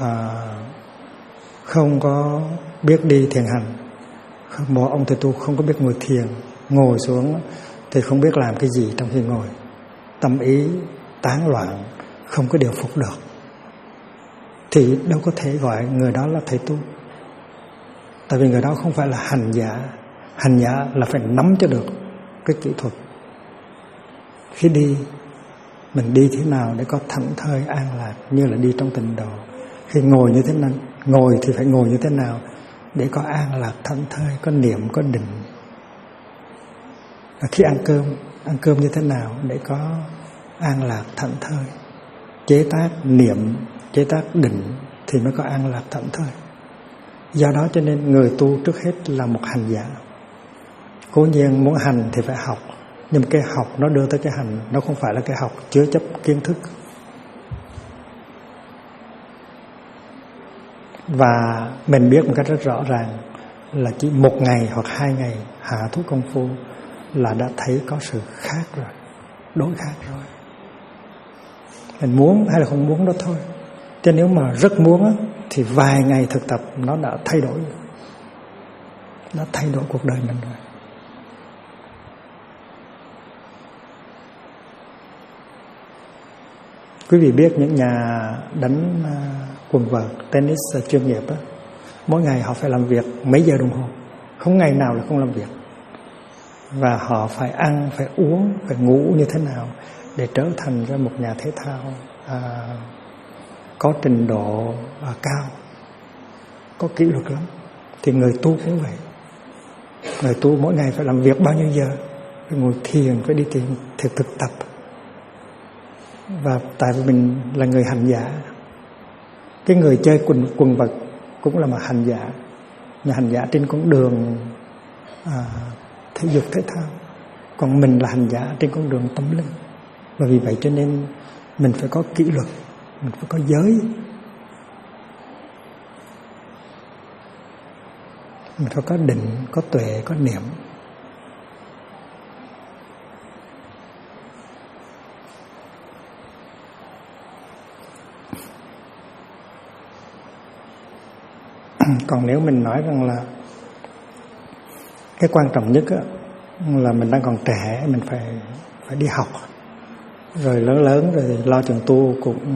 không có biết đi thiền hành, một ông thầy tu không có biết ngồi thiền, ngồi xuống thì không biết làm cái gì trong khi ngồi, tâm ý tán loạn, không có điều phục được, thì đâu có thể gọi người đó là thầy tu. Tại vì người đó không phải là hành giả. Hành giả là phải nắm cho được cái kỹ thuật. Khi đi, mình đi thế nào để có thảnh thơi an lạc như là đi trong tịnh độ. Khi ngồi như thế nào, ngồi thì phải ngồi như thế nào để có an lạc thảnh thơi, có niệm, có định. Khi ăn cơm như thế nào để có an lạc thảnh thơi, chế tác niệm, chế tác định thì mới có an lạc thảnh thơi. Do đó cho nên người tu trước hết là một hành giả. Cố nhiên muốn hành thì phải học, nhưng cái học nó đưa tới cái hành, nó không phải là cái học chứa chấp kiến thức. Và mình biết một cách rất rõ ràng là chỉ 1 ngày hoặc 2 ngày hạ thuốc công phu là đã thấy có sự khác rồi, đối khác rồi. Mình muốn hay là không muốn đó thôi. Chứ nếu mà rất muốn thì vài ngày thực tập nó đã thay đổi, nó thay đổi cuộc đời mình rồi. Quý vị biết những nhà đánh quần vợt, tennis chuyên nghiệp á, mỗi ngày họ phải làm việc mấy giờ đồng hồ, không ngày nào là không làm việc. Và họ phải ăn, phải uống, phải ngủ như thế nào để trở thành ra một nhà thể thao có trình độ cao, có kỷ luật lắm. Thì người tu cũng vậy. Người tu mỗi ngày phải làm việc bao nhiêu giờ, phải ngồi thiền, phải đi thiền, thực tập. Và tại vì mình là người hành giả, cái người chơi quần vợt cũng là một hành giả, nhà hành giả trên con đường thể dục thể thao. Còn mình là hành giả trên con đường tâm linh. Và vì vậy cho nên mình phải có kỷ luật, mình phải có giới, mình phải có định, có tuệ, có niệm. Còn nếu mình nói rằng là cái quan trọng nhất là mình đang còn trẻ, mình phải đi học, rồi lớn rồi lo chuyện tu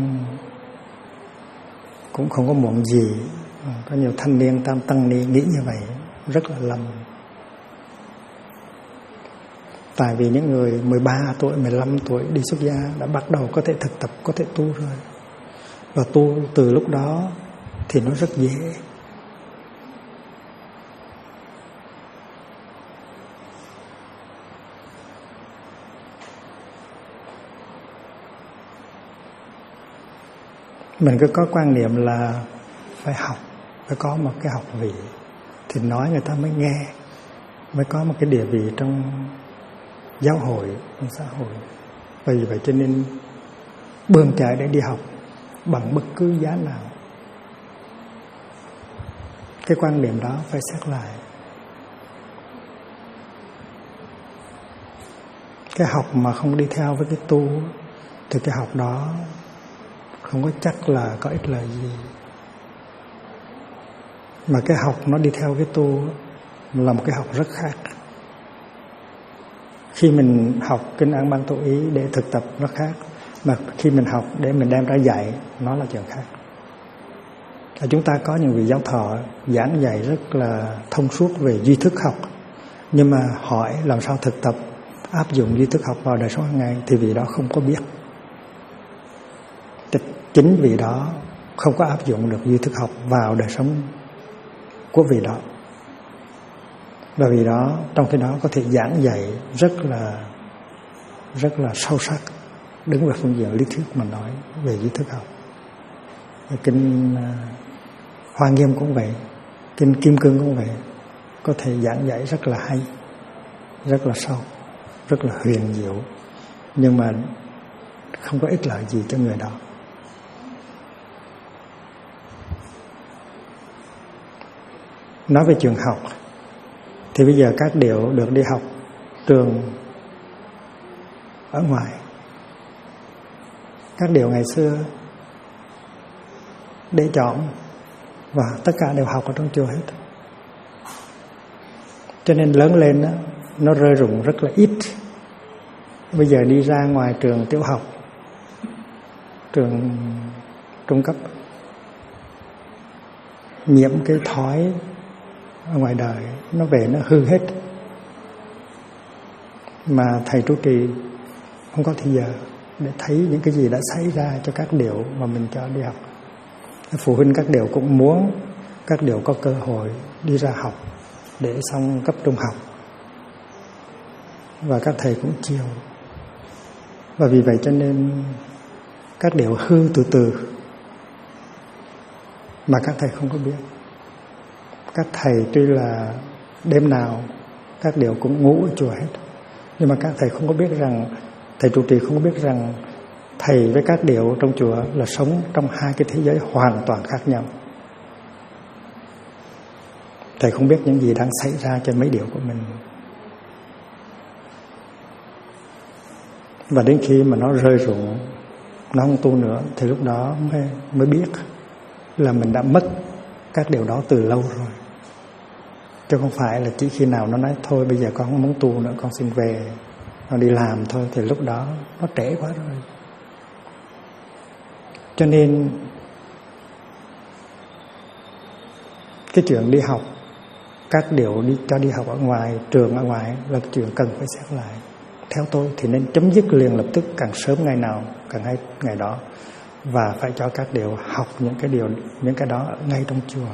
cũng không có muộn gì. Có nhiều thanh niên tam tăng ni nghĩ như vậy rất là lầm. Tại vì những người 13 tuổi, 15 tuổi đi xuất gia đã bắt đầu có thể thực tập, có thể tu rồi. Và tu từ lúc đó thì nó rất dễ. Mình cứ có quan niệm là phải học, phải có một cái học vị thì nói người ta mới nghe, mới có một cái địa vị trong giáo hội, trong xã hội. Vì vậy cho nên bươn chải để đi học bằng bất cứ giá nào. Cái quan niệm đó phải xét lại. Cái học mà không đi theo với cái tu thì cái học đó không có chắc là có ích lợi gì. Mà cái học nó đi theo cái tu là một cái học rất khác. Khi mình học Kinh An Bang Tổ Ý để thực tập nó khác, mà khi mình học để mình đem ra dạy nó là chuyện khác. Chúng ta có những vị giáo thọ giảng dạy rất là thông suốt về duy thức học, nhưng mà hỏi làm sao thực tập áp dụng duy thức học vào đời sống hàng ngày thì vị đó không có biết. Chính vì đó không có áp dụng được duy thức học vào đời sống của vị đó. Và vì đó trong khi đó có thể giảng dạy rất là sâu sắc, đứng về phương diện lý thuyết mà nói về duy thức học. Kinh Hoa Nghiêm cũng vậy, Kinh Kim Cương cũng vậy, có thể giảng dạy rất là hay, rất là sâu, rất là huyền diệu, nhưng mà không có ích lợi gì cho người đó. Nói về trường học thì bây giờ các điệu được đi học trường ở ngoài. Các điệu ngày xưa để chọn và tất cả đều học ở trong chùa hết. Cho nên lớn lên đó, nó rơi rụng rất là ít. Bây giờ đi ra ngoài trường tiểu học, trường trung cấp, nhiễm cái thói ở ngoài đời, nó về nó hư hết. Mà thầy trụ trì không có thời giờ để thấy những cái gì đã xảy ra cho các điệu mà mình cho đi học. Phụ huynh các điệu cũng muốn các điệu có cơ hội đi ra học để xong cấp trung học, và các thầy cũng chiều. Và vì vậy cho nên các điệu hư từ từ mà các thầy không có biết. Các thầy tuy là đêm nào các điệu cũng ngủ ở chùa hết, nhưng mà các thầy không có biết rằng, thầy trụ trì không có biết rằng thầy với các điệu trong chùa là sống trong hai cái thế giới hoàn toàn khác nhau. Thầy không biết những gì đang xảy ra cho mấy điệu của mình. Và đến khi mà nó rơi rụng, nó không tu nữa, thì lúc đó mới biết là mình đã mất các điều đó từ lâu rồi. Chứ không phải là chỉ khi nào nó nói thôi bây giờ con không muốn tu nữa, con xin về, con đi làm thôi, thì lúc đó nó trễ quá rồi. Cho nên cái chuyện đi học, các điều cho đi học ở ngoài, trường ở ngoài là chuyện cần phải xét lại. Theo tôi thì nên chấm dứt liền lập tức, càng sớm ngày nào càng hay ngày đó, và phải cho các điều học những cái đó ngay trong chùa.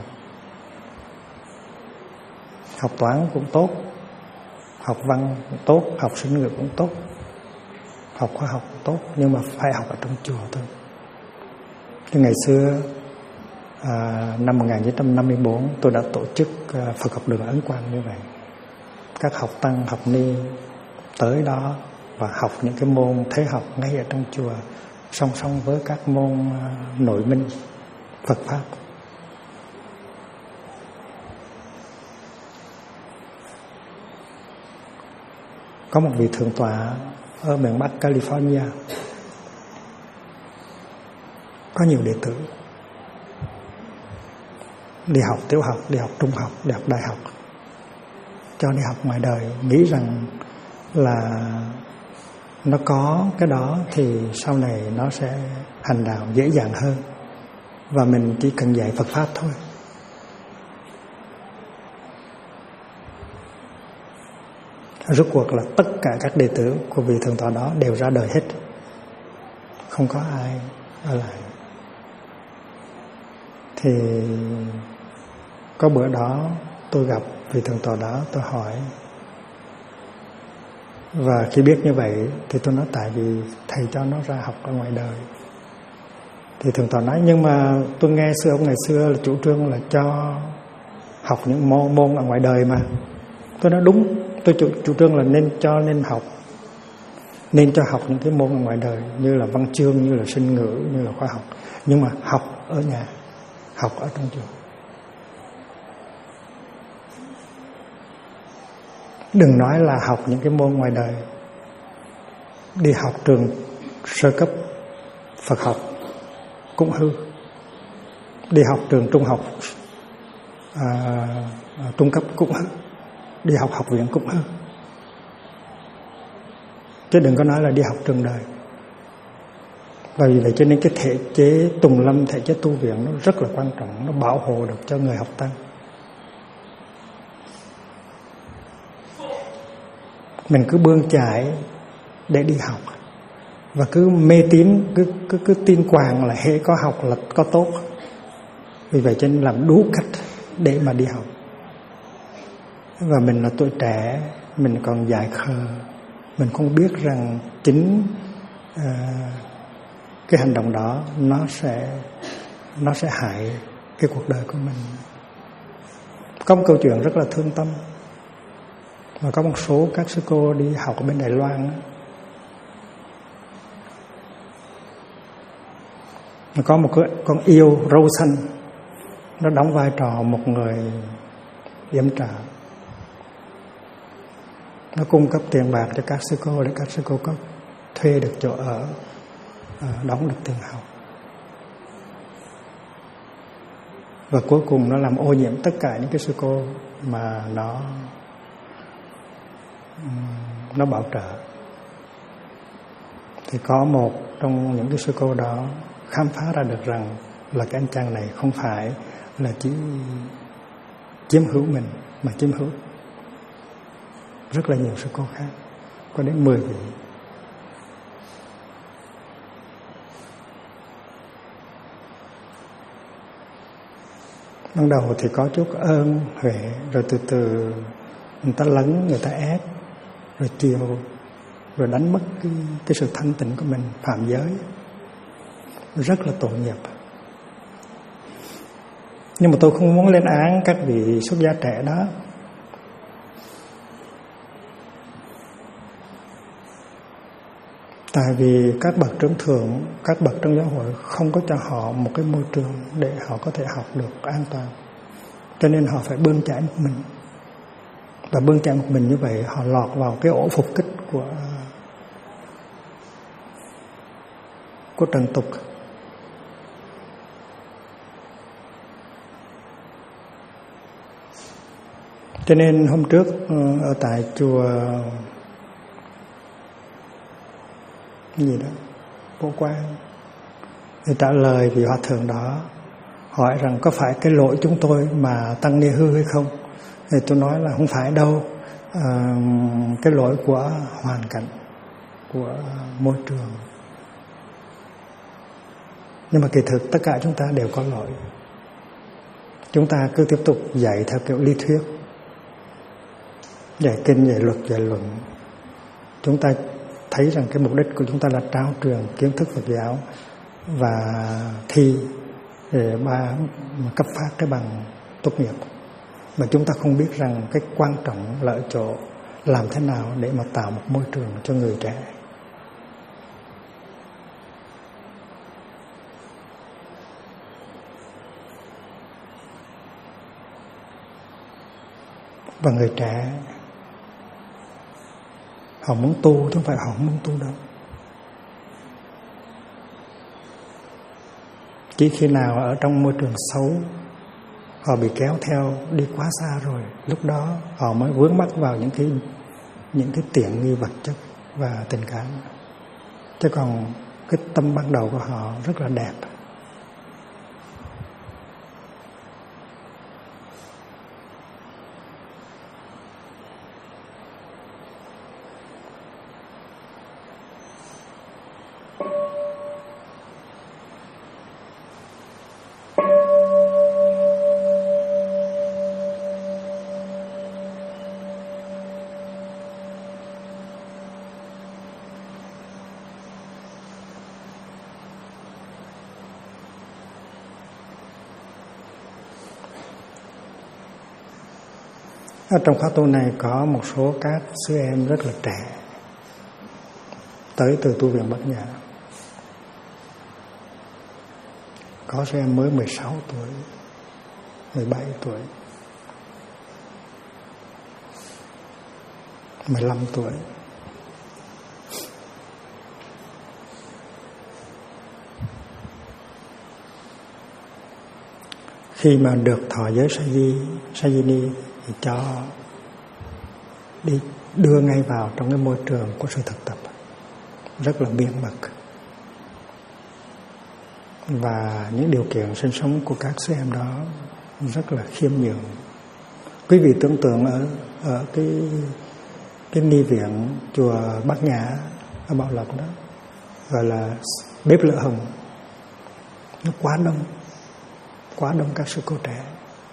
Học toán cũng tốt, học văn cũng tốt, học sinh ngữ cũng tốt, học khoa học cũng tốt, nhưng mà phải học ở trong chùa thôi. Thì ngày xưa năm 1954 tôi đã tổ chức Phật học đường Ấn Quang như vậy. Các học tăng, học ni tới đó và học những cái môn thế học ngay ở trong chùa, song song với các môn nội minh Phật Pháp. Có một vị thượng tọa ở miền Bắc California, có nhiều đệ tử. đi học tiểu học, đi học trung học, đi học đại học, cho đi học ngoài đời, nghĩ rằng là nó có cái đó thì sau này nó sẽ hành đạo dễ dàng hơn, và mình chỉ cần dạy Phật Pháp thôi. Rốt cuộc là tất cả các đệ tử của vị thượng tọa đó đều ra đời hết, không có ai ở lại. Thì có bữa đó tôi gặp vị thượng tọa đó, tôi hỏi, và khi biết như vậy thì tôi nói tại vì thầy cho nó ra học ở ngoài đời. Thì thượng tọa nói, nhưng mà tôi nghe sư ông ngày xưa là chủ trương là cho học những môn ở ngoài đời mà. Tôi nói đúng, tôi chủ trương là nên cho học những cái môn ở ngoài đời, như là văn chương, như là sinh ngữ, như là khoa học, nhưng mà học ở nhà, học ở trong trường. Đừng nói là học những cái môn ngoài đời. Đi học trường sơ cấp Phật học cũng hư, đi học trường trung học trung cấp cũng hư, đi học học viện cũng hư, chứ đừng có nói là đi học trường đời. Và vì vậy cho nên cái thể chế tùng lâm, thể chế tu viện nó rất là quan trọng, nó bảo hộ được cho người học tăng. Mình cứ bươn chải để đi học, và cứ mê tín, cứ tin quàng là hễ có học là có tốt. Vì vậy cho nên làm đủ cách để mà đi học. Và mình là tuổi trẻ, mình còn dại khờ, mình không biết rằng chính cái hành động đó nó sẽ hại cái cuộc đời của mình. Có một câu chuyện rất là thương tâm, mà có một số các sư cô đi học ở bên Đài Loan đó, có một con yêu râu xanh, nó đóng vai trò một người yểm trợ, nó cung cấp tiền bạc cho các sư cô để các sư cô có thuê được chỗ ở, đóng được tiền học. Và cuối cùng nó làm ô nhiễm tất cả những cái sư cô mà nó bảo trợ. Thì có một trong những cái sư cô đó khám phá ra được rằng là cái anh chàng này không phải là chỉ chiếm hữu mình, mà chiếm hữu rất là nhiều sư cô khác, có đến 10 vị. Ban đầu thì có chút ơn huệ, rồi từ từ người ta lấn, người ta ép, rồi chiều, rồi đánh mất cái sự thanh tịnh của mình, phạm giới, rất là tội nghiệp. Nhưng mà tôi không muốn lên án các vị xuất gia trẻ đó. Tại vì các bậc trưởng thượng, các bậc trong giáo hội không có cho họ một cái môi trường để họ có thể học được an toàn. Cho nên họ phải bươn chải một mình. Và bươn chải một mình như vậy, họ lọt vào cái ổ phục kích của trần tục. Cho nên hôm trước ở tại chùa gì đó, Vô Quan, thì trả lời vị hòa thượng đó hỏi rằng có phải cái lỗi chúng tôi mà tăng ni hư hay không? Thì tôi nói là không phải đâu, cái lỗi của hoàn cảnh, của môi trường. Nhưng mà kỳ thực tất cả chúng ta đều có lỗi. Chúng ta cứ tiếp tục dạy theo kiểu lý thuyết, dạy kinh, dạy luật, dạy luận. Chúng ta thấy rằng cái mục đích của chúng ta là trao truyền kiến thức Phật giáo và thi để mà cấp phát cái bằng tốt nghiệp. Mà chúng ta không biết rằng cái quan trọng là ở chỗ làm thế nào để mà tạo một môi trường cho người trẻ. Và người trẻ họ muốn tu chứ không phải họ không muốn tu đâu. Chỉ khi nào ở trong môi trường xấu họ bị kéo theo đi quá xa rồi, lúc đó họ mới vướng mắc vào những cái tiện nghi vật chất và tình cảm. Chứ còn cái tâm ban đầu của họ rất là đẹp. Ở trong khóa tu này có một số các sư em rất là trẻ tới từ tu viện Bát Nhã. Có sư em mới 16 tuổi, 17 tuổi, 15 tuổi. Khi mà được thọ giới Sajini thì cho đi đưa ngay vào trong cái môi trường của sự thực tập rất là miên mật, và những điều kiện sinh sống của các sư em đó rất là khiêm nhường. Quý vị tưởng tượng ở cái ni viện chùa Bát Nhã ở Bảo Lộc đó, gọi là bếp lửa hồng, nó quá đông các sư cô trẻ.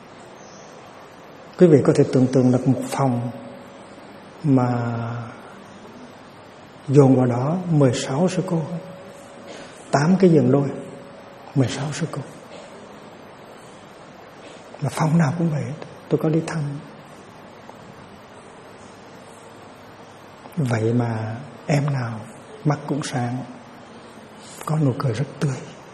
Quý vị có thể tưởng tượng được một phòng mà dồn vào đó 16 sư cô, 8 cái giường đôi, 16 sư cô. Mà phòng nào cũng vậy, tôi có đi thăm. Vậy mà em nào mắt cũng sáng, có nụ cười rất tươi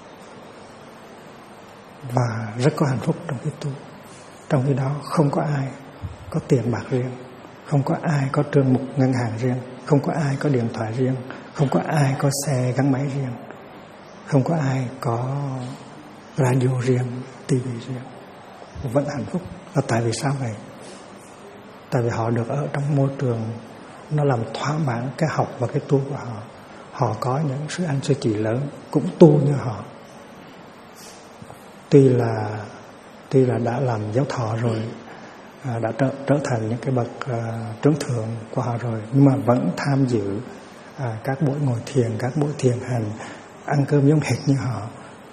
và rất có hạnh phúc trong cái tu. Trong khi đó không có ai có tiền bạc riêng, không có ai có trương mục ngân hàng riêng, không có ai có điện thoại riêng, không có ai có xe gắn máy riêng, không có ai có radio riêng, tivi riêng. Vẫn hạnh phúc. Là tại vì sao vậy? Tại vì họ được ở trong môi trường nó làm thỏa mãn cái học và cái tu của họ. Họ có những sư anh sư chị lớn cũng tu như họ. Tuy là đã làm giáo thọ rồi, đã trở thành những cái bậc trưởng thượng của họ rồi, nhưng mà vẫn tham dự các buổi ngồi thiền, các buổi thiền hành, ăn cơm giống hệt như họ,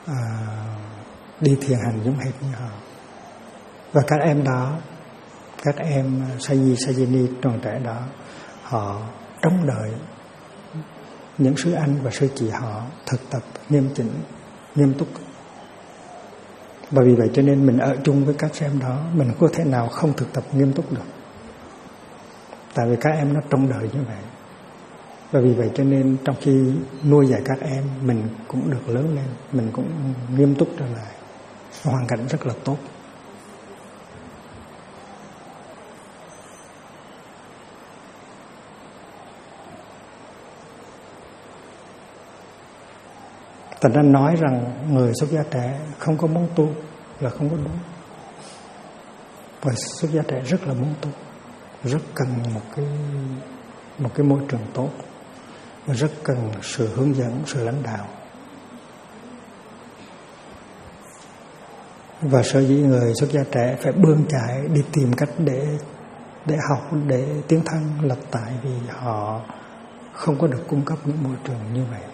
đi thiền hành giống hệt như họ. Và các em đó, các em Sajini tròn trẻ đó, họ trông đợi những sư anh và sư chị họ thực tập nghiêm chỉnh, nghiêm túc. Và vì vậy cho nên mình ở chung với các em đó, mình có thể nào không thực tập nghiêm túc được. Tại vì các em nó trông đợi như vậy. Và vì vậy cho nên trong khi nuôi dạy các em, mình cũng được lớn lên, mình cũng nghiêm túc trở lại. Hoàn cảnh rất là tốt. Thành ra nói rằng người xuất gia trẻ không có muốn tu là không có đúng. Và xuất gia trẻ rất là muốn tu, rất cần một cái môi trường tốt, và rất cần sự hướng dẫn, sự lãnh đạo. Và sở dĩ người xuất gia trẻ phải bươn chải đi tìm cách để học, để tiến thân là tại vì họ không có được cung cấp những môi trường như vậy.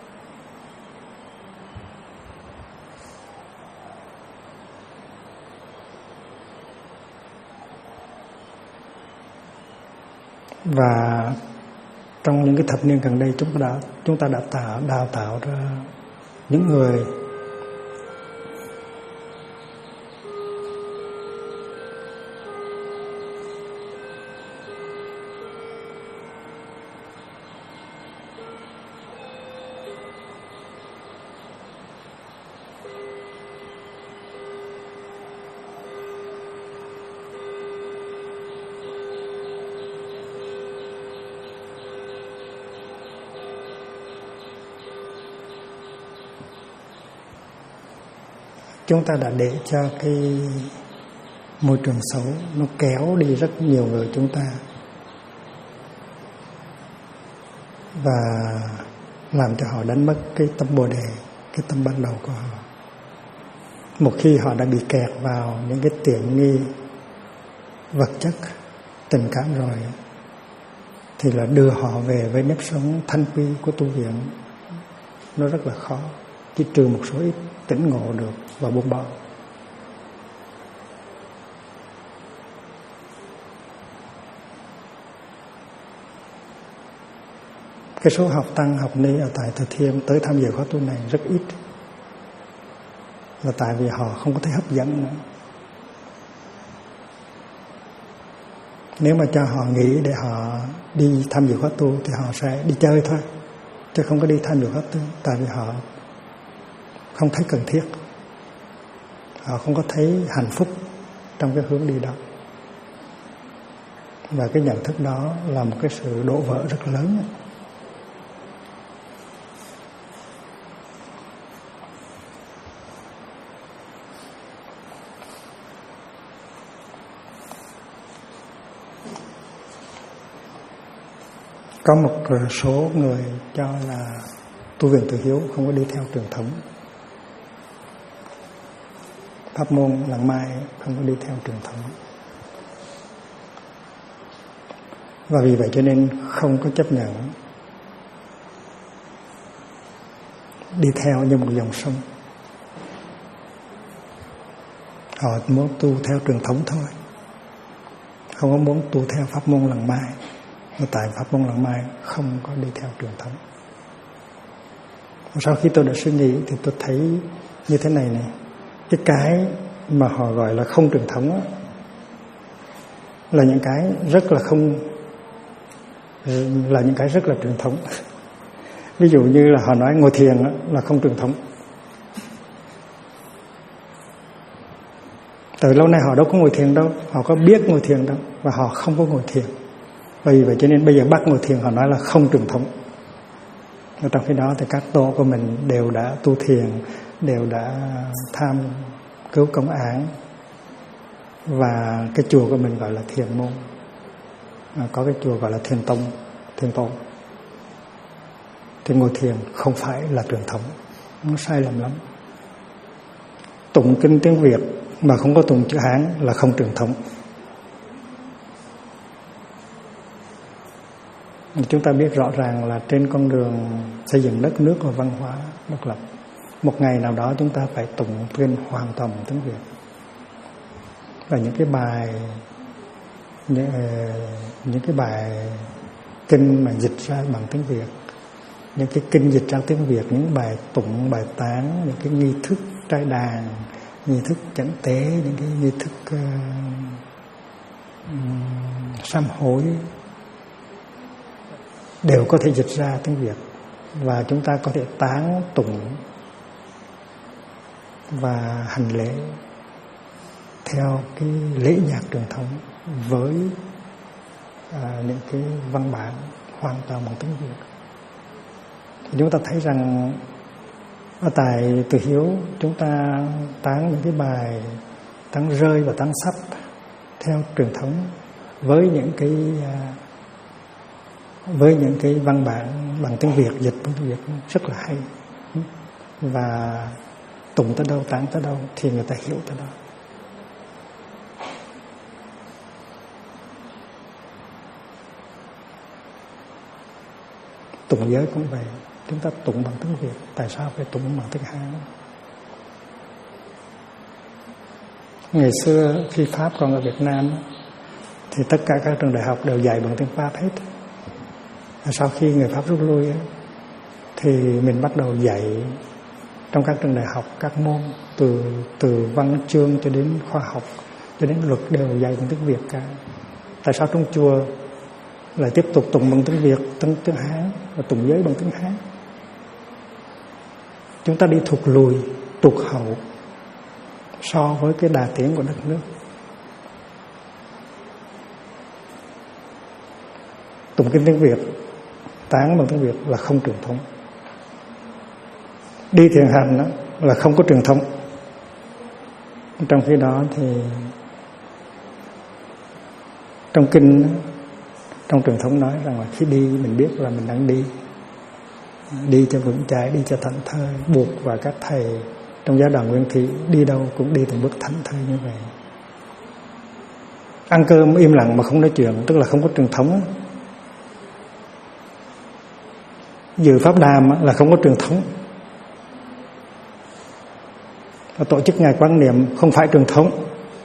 Và trong những cái thập niên gần đây chúng ta đã đào tạo ra những người chúng ta đã để cho môi trường xấu nó kéo đi rất nhiều người chúng ta và làm cho họ đánh mất cái tâm Bồ Đề, cái tâm ban đầu của họ. Một khi họ đã bị kẹt vào những cái tiện nghi vật chất, tình cảm rồi, thì là đưa họ về với nếp sống thanh quy của tu viện nó rất là khó, chỉ trừ một số ít tỉnh ngộ được và buông bỏ. Cái số học tăng học ni ở tại Từ Thiên tới tham dự khóa tu này rất ít, là tại vì họ không có thấy hấp dẫn nữa. Nếu mà cho họ nghĩ để họ đi tham dự khóa tu thì họ sẽ đi chơi thôi, chứ không có đi tham dự khóa tu, tại vì họ không thấy cần thiết, họ không có thấy hạnh phúc trong cái hướng đi đó. Và cái nhận thức đó là một cái sự đổ vỡ rất lớn. Có một số người cho là tu viện Từ Hiếu không có đi theo truyền thống, pháp môn Làng Mai không có đi theo truyền thống, và vì vậy cho nên không có chấp nhận đi theo như một dòng sông. Họ muốn tu theo truyền thống thôi, không có muốn tu theo pháp môn Làng Mai. Tại pháp môn Làng Mai không có đi theo truyền thống. Sau khi tôi đã suy nghĩ thì tôi thấy như thế này này, cái mà họ gọi là không truyền thống đó, là những cái rất là không, là những cái rất là truyền thống. Ví dụ như là họ nói ngồi thiền là không truyền thống. Từ lâu nay họ đâu có ngồi thiền đâu, họ có biết ngồi thiền đâu, và họ không có ngồi thiền. Vì vậy cho nên bây giờ bắt ngồi thiền họ nói là không truyền thống. Và trong khi đó thì các tổ của mình đều đã tu thiền, đều đã tham cứu công án, và cái chùa của mình gọi là thiền môn, có cái chùa gọi là thiền tông, thiền tổ. Thì ngồi thiền không phải là truyền thống, nó sai lầm lắm. Tụng kinh tiếng Việt mà không có tụng chữ Hán là không truyền thống. Chúng ta biết rõ ràng là trên con đường xây dựng đất nước và văn hóa độc lập, một ngày nào đó chúng ta phải tụng kinh hoàn toàn bằng tiếng Việt. Và những cái bài kinh mà dịch ra bằng tiếng Việt, những cái kinh dịch ra tiếng Việt, những bài tụng, bài tán, những cái nghi thức trai đàn, nghi thức chánh tế, những cái nghi thức sám hối đều có thể dịch ra tiếng Việt, và chúng ta có thể tán tụng và hành lễ theo cái lễ nhạc truyền thống với những cái văn bản hoàn toàn bằng tiếng Việt. Thì chúng ta thấy rằng ở tại Từ Hiếu chúng ta tán những cái bài tán rơi và tán sắp theo truyền thống với những cái văn bản bằng tiếng Việt, dịch bằng tiếng Việt rất là hay. Và tụng tới đâu, tán tới đâu thì người ta hiểu tới đó. Tụng giới cũng vậy, chúng ta tụng bằng tiếng Việt, tại sao phải tụng bằng tiếng Hán? Ngày xưa khi Pháp còn ở Việt Nam thì tất cả các trường đại học đều dạy bằng tiếng Pháp hết. Sau khi người Pháp rút lui thì mình bắt đầu dạy trong các trường đại học các môn từ văn chương cho đến khoa học cho đến luật đều dạy bằng tiếng Việt cả. Tại sao trong chùa lại tiếp tục tụng bằng tiếng Việt, tiếng Hán và tụng giới bằng tiếng Hán? Chúng ta đi thụt lùi, tụt hậu so với cái đà tiến của đất nước. Tụng kinh tiếng Việt, tán bằng tiếng Việt là không truyền thống. Đi thiền hành đó là không có truyền thống. Trong khi đó thì Trong kinh, trong truyền thống nói rằng là khi đi mình biết là mình đang đi cho vững chãi, đi cho thảnh thơi. Buộc và các thầy trong giáo đoàn Nguyên Thủy đi đâu cũng đi từng bước thảnh thơi như vậy. Ăn cơm im lặng mà không nói chuyện, tức là không có truyền thống. Dự pháp đàm là không có truyền thống. Tổ chức ngày quan niệm không phải truyền thống.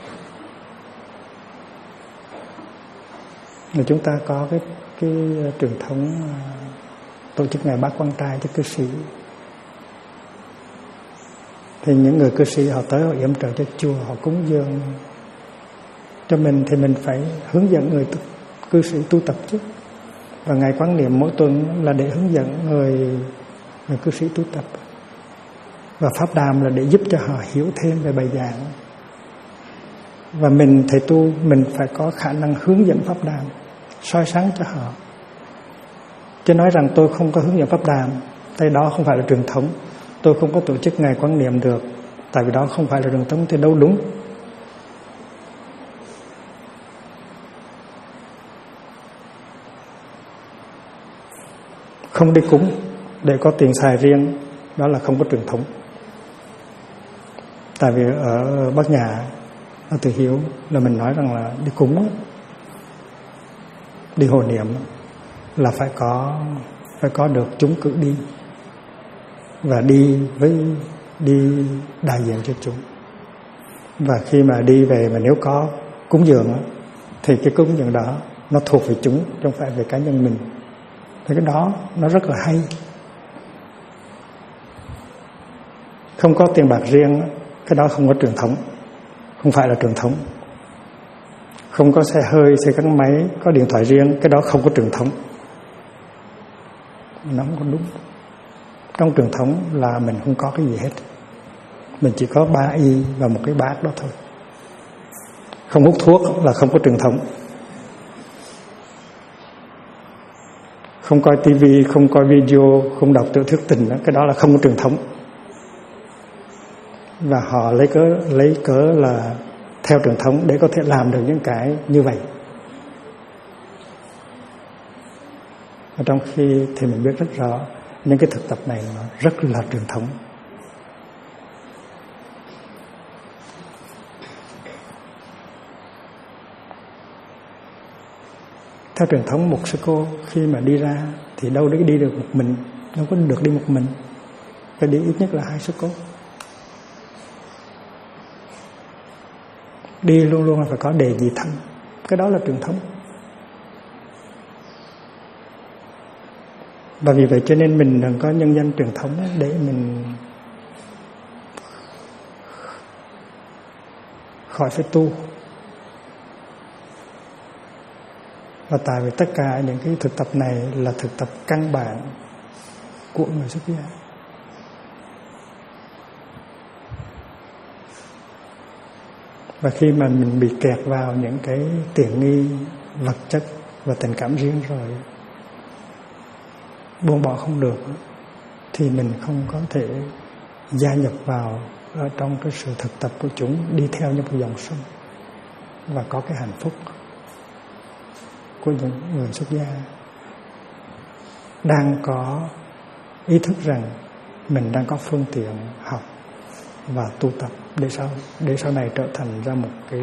Mà chúng ta có cái truyền thống tổ chức ngày bác quan trai cho cư sĩ. Thì những người cư sĩ họ tới họ yểm trợ cho chùa, họ cúng dường cho mình, thì mình phải hướng dẫn người cư sĩ tu tập chứ. Và ngày quán niệm mỗi tuần là để hướng dẫn người cư sĩ tu tập. Và pháp đàm là để giúp cho họ hiểu thêm về bài giảng. Và mình thầy tu, mình phải có khả năng hướng dẫn pháp đàm, soi sáng cho họ. Chứ nói rằng tôi không có hướng dẫn pháp đàm, tại đó không phải là truyền thống. Tôi không có tổ chức ngày quán niệm được, tại vì đó không phải là truyền thống, thì đâu đúng. Không đi cúng để có tiền xài riêng, đó là không có truyền thống. Tại vì ở Bắc Nhà, ở Từ Hiếu là mình nói rằng là đi cúng, đi hộ niệm là phải có được chúng cử đi, và đi đại diện cho chúng. Và khi mà đi về mà nếu có cúng dường thì cái cúng dường đó nó thuộc về chúng, chứ không phải về cá nhân mình. Thì cái đó nó rất là hay. Không có tiền bạc riêng, cái đó không có truyền thống, không phải là truyền thống. Không có xe hơi, xe gắn máy, có điện thoại riêng, cái đó không có truyền thống. Nó không có đúng. Trong truyền thống là mình không có cái gì hết. Mình chỉ có 3 y và một cái bát đó thôi. Không hút thuốc là không có truyền thống. Không coi tivi, không coi video, không đọc tiểu thuyết tình, cái đó là không có truyền thống. Và họ lấy cớ là theo truyền thống để có thể làm được những cái như vậy. Và trong khi thì mình biết rất rõ những cái thực tập này nó rất là truyền thống. Theo truyền thống, một sư cô khi mà đi ra thì đâu đấy đi được một mình, đâu có được đi một mình, phải đi ít nhất là 2 sư cô. Đi luôn luôn là phải có đề gì thân, cái đó là truyền thống. Và vì vậy cho nên mình đừng có nhân danh truyền thống để mình khỏi phải tu. Và tại vì tất cả những cái thực tập này là thực tập căn bản của người xuất gia. Và khi mà mình bị kẹt vào những cái tiện nghi vật chất và tình cảm riêng rồi, buông bỏ không được, thì mình không có thể gia nhập vào ở trong cái sự thực tập của chúng, đi theo những cái dòng sông và có cái hạnh phúc của những người xuất gia đang có ý thức rằng mình đang có phương tiện học và tu tập để sau này trở thành ra một cái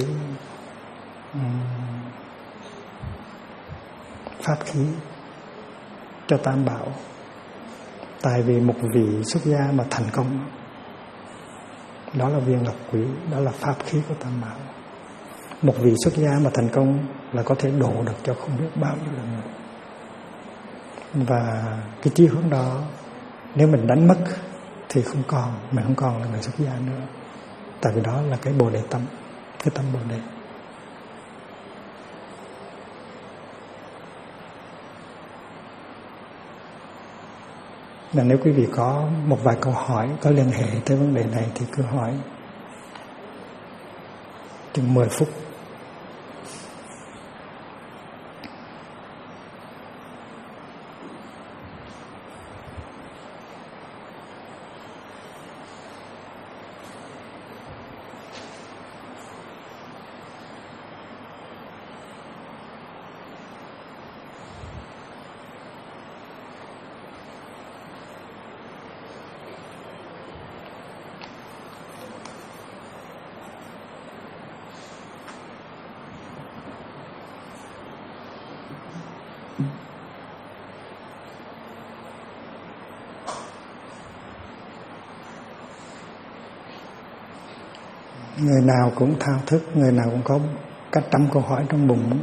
pháp khí cho Tam Bảo. Tại vì một vị xuất gia mà thành công, đó là viên ngọc quý, đó là pháp khí của Tam Bảo. Một vị xuất gia mà thành công là có thể độ được cho không biết bao nhiêu là người. Và cái chí hướng đó nếu mình đánh mất thì mình không còn là người xuất gia nữa. Tại vì đó là cái Bồ Đề tâm, cái tâm Bồ Đề. Và nếu quý vị có một vài câu hỏi có liên hệ tới vấn đề này thì cứ hỏi. Chừng 10 phút. Người nào cũng thao thức, người nào cũng có cả trăm câu hỏi trong bụng.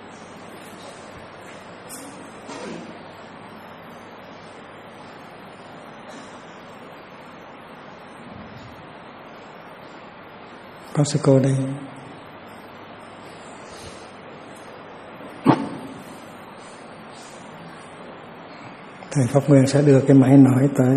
Có sư cô đây. Thầy Pháp Nguyên sẽ đưa cái máy nói tới.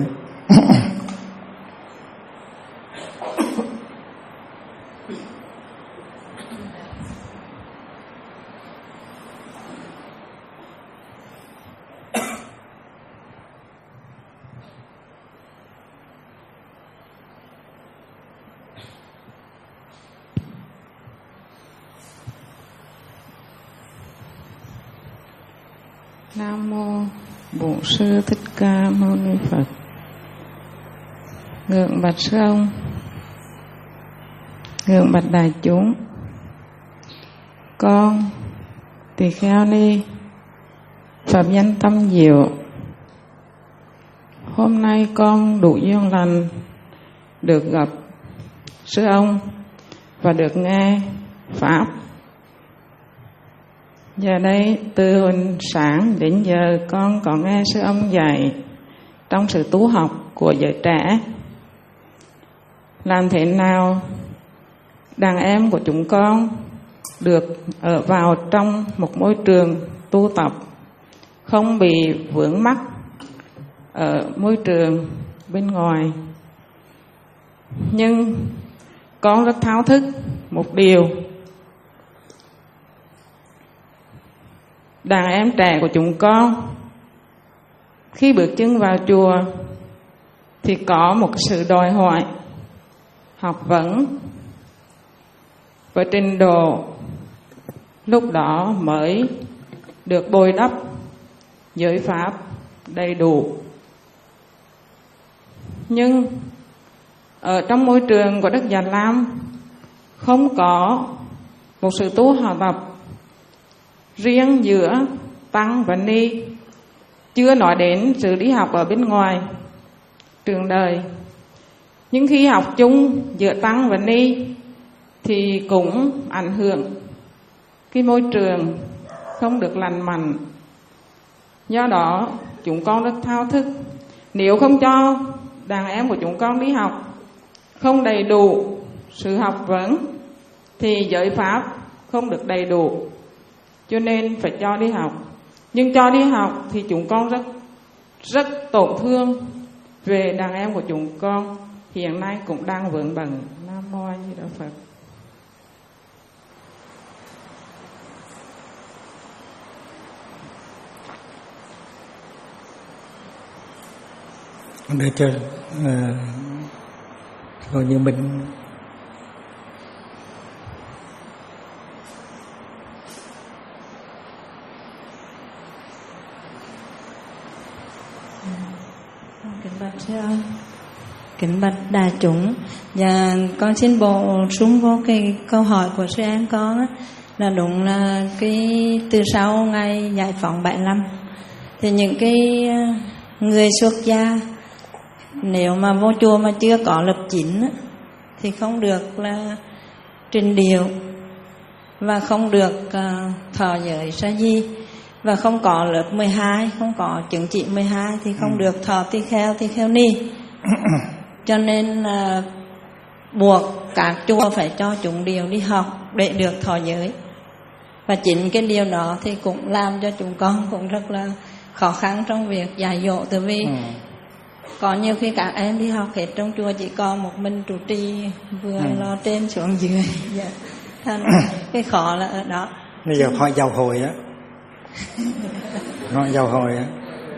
Nam mô Bổn Sư Thích Ca Mâu Ni Phật. Ngưỡng bạch sư ông, ngưỡng bạch đại chúng. Con Tỳ Kheo Ni Pháp Danh Tâm Diệu. Hôm nay con đủ duyên lành được gặp sư ông và được nghe pháp. Giờ đây từ hồi sáng đến giờ con có nghe sư ông dạy trong sự tu học của giới trẻ, làm thế nào đàn em của chúng con được ở vào trong một môi trường tu tập, không bị vướng mắc ở môi trường bên ngoài. Nhưng con rất thao thức một điều: đàn em trẻ của chúng con khi bước chân vào chùa thì có một sự đòi hỏi học vấn và trình độ lúc đó mới được bồi đắp giới pháp đầy đủ. Nhưng ở trong môi trường của Đức Già Lam không có một sự tu học tập riêng giữa tăng và ni, chưa nói đến sự đi học ở bên ngoài trường đời. Nhưng khi học chung giữa tăng và ni thì cũng ảnh hưởng cái môi trường không được lành mạnh. Do đó chúng con rất thao thức, nếu không cho đàn em của chúng con đi học không đầy đủ sự học vấn thì giới pháp không được đầy đủ, cho nên phải cho đi học. Nhưng cho đi học thì chúng con rất tổn thương về đàn em của chúng con hiện nay cũng đang vướng bận. Nam mô A Di Đà Phật. Để cho coi như mình kính bạch sư ông, kính bạch đại chúng. Và con xin bổ sung vô cái câu hỏi của sư em con á, là đúng là cái từ sau ngày giải phóng 75 thì những cái người xuất gia nếu mà vô chùa mà chưa có lớp 9 á, thì không được là trình điệu và không được thọ giới sa di, và không có lớp 12, không có chứng chỉ 12 thì không được thọ tỳ kheo ni. Cho nên là buộc các chùa phải cho chúng điều đi học để được thọ giới. Và chính cái điều đó thì cũng làm cho chúng con cũng rất là khó khăn trong việc dạy dỗ. Từ vì có nhiều khi các em đi học hết trong chùa chỉ còn một mình trụ trì vừa lo trên xuống dưới. Dạ. Thành cái khó là ở đó. Bây giờ họ giàu hồi á. Họ giàu hồi á.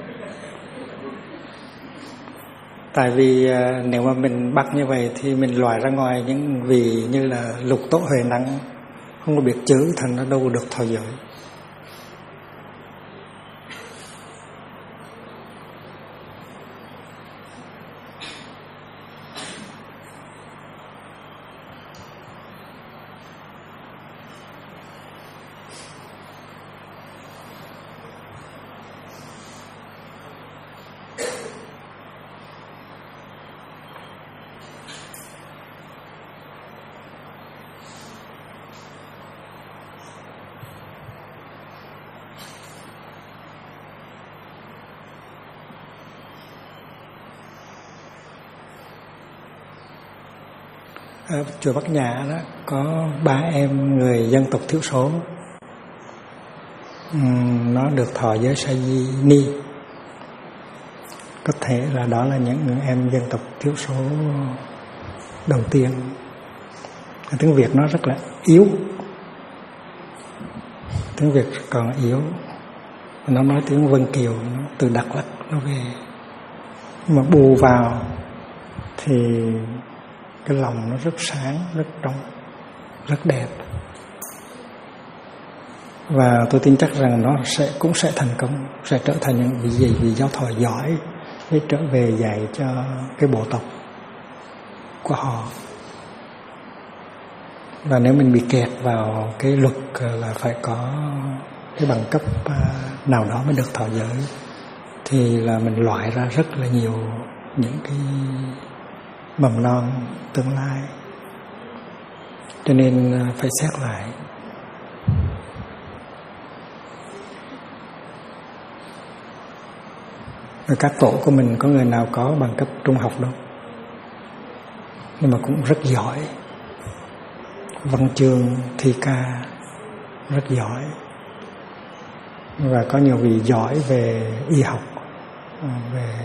Tại vì nếu mà mình bắt như vậy thì mình loại ra ngoài những vị như là lục tố huệ năng không có biết chữ, thành nó đâu có được thọ giới. ở chùa Bắc Nhã đó có 3 em người dân tộc thiểu số, nó được thọ giới sa di ni. Có thể là đó là những em dân tộc thiểu số đầu tiên. Tiếng Việt nó rất là yếu, tiếng Việt còn yếu. Nó nói tiếng Vân Kiều, nó từ Đắk Lắk nó về, nhưng mà bù vào thì cái lòng nó rất sáng, rất trong, rất đẹp. Và tôi tin chắc rằng nó cũng sẽ thành công, sẽ trở thành những vị giáo thọ giỏi để trở về dạy cho cái bộ tộc của họ. Và nếu mình bị kẹt vào cái luật là phải có cái bằng cấp nào đó mới được thọ giới, thì là mình loại ra rất là nhiều những cái mầm non tương lai. Cho nên phải xét lại. Ở các tổ của mình có người nào có bằng cấp trung học đâu, nhưng mà cũng rất giỏi, văn chương thi ca rất giỏi. Và có nhiều vị giỏi về y học, về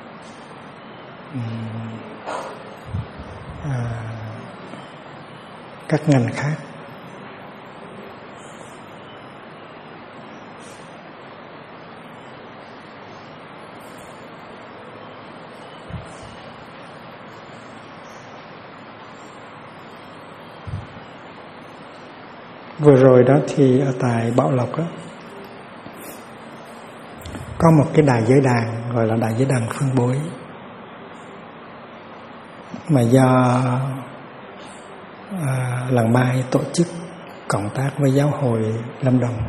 các ngành khác. Vừa rồi đó thì ở tại Bảo Lộc đó có một cái đài giới đàn gọi là đài giới đàn Phương Bối, mà do Làng Mai tổ chức cộng tác với Giáo hội Lâm Đồng.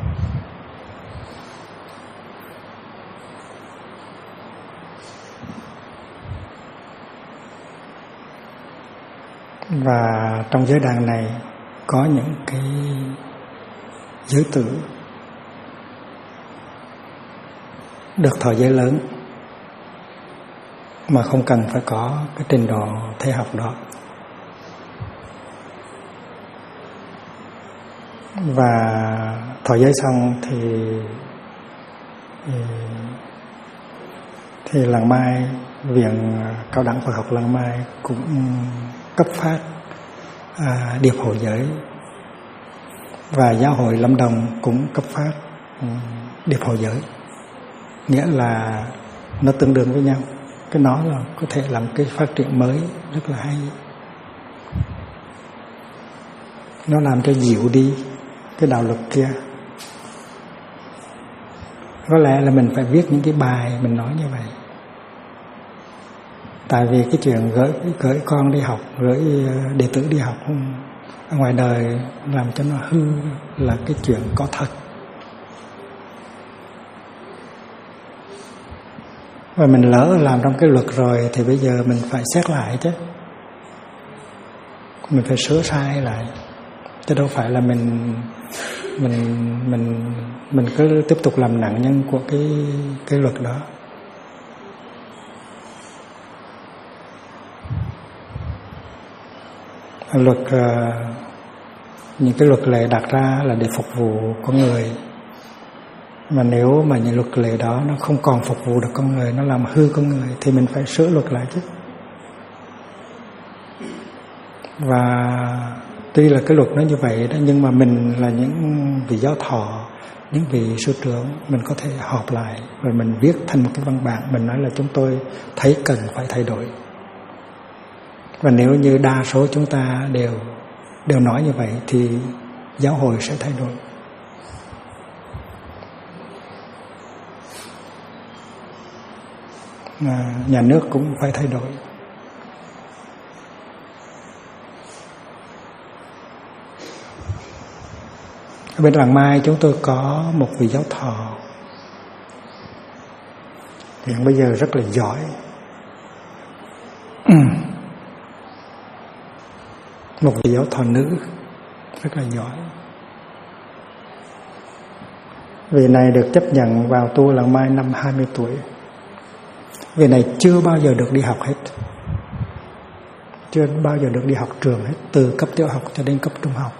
Và trong giới đàn này có những cái giới tử được thọ giới lớn mà không cần phải có cái trình độ thể học đó. Và thọ giới xong thì Làng Mai, Viện Cao đẳng Phật học Làng Mai cũng cấp phát điệp hộ giới, và Giáo hội Lâm Đồng cũng cấp phát điệp hộ giới. Nghĩa là nó tương đương với nhau. Cái nó là có thể làm cái phát triển mới rất là hay. Nó làm cho dịu đi cái đạo luật kia. Có lẽ là mình phải viết những cái bài mình nói như vậy. Tại vì cái chuyện gửi con đi học, gửi đệ tử đi học ở ngoài đời làm cho nó hư là cái chuyện có thật. Và mình lỡ làm trong cái luật rồi thì bây giờ mình phải xét lại chứ. Mình phải sửa sai lại. Chứ đâu phải là mình cứ tiếp tục làm nạn nhân của cái luật đó. Luật, những cái luật lệ đặt ra là để phục vụ con người. Mà nếu mà những luật lệ đó nó không còn phục vụ được con người, nó làm hư con người, thì mình phải sửa luật lại chứ. Và tuy là cái luật nó như vậy đó, nhưng mà mình là những vị giáo thọ, những vị sư trưởng, mình có thể họp lại rồi mình viết thành một cái văn bản, mình nói là chúng tôi thấy cần phải thay đổi. Và nếu như đa số chúng ta đều nói như vậy thì giáo hội sẽ thay đổi. Nhà nước cũng phải thay đổi. Ở bên Làng Mai chúng tôi có một vị giáo thọ hiện bây giờ rất là giỏi. Một vị giáo thọ nữ rất là giỏi. Vị này được chấp nhận vào tu Làng Mai năm 20 tuổi. Vị này chưa bao giờ được đi học hết. chưa bao giờ được đi học trường hết, từ cấp tiểu học cho đến cấp trung học.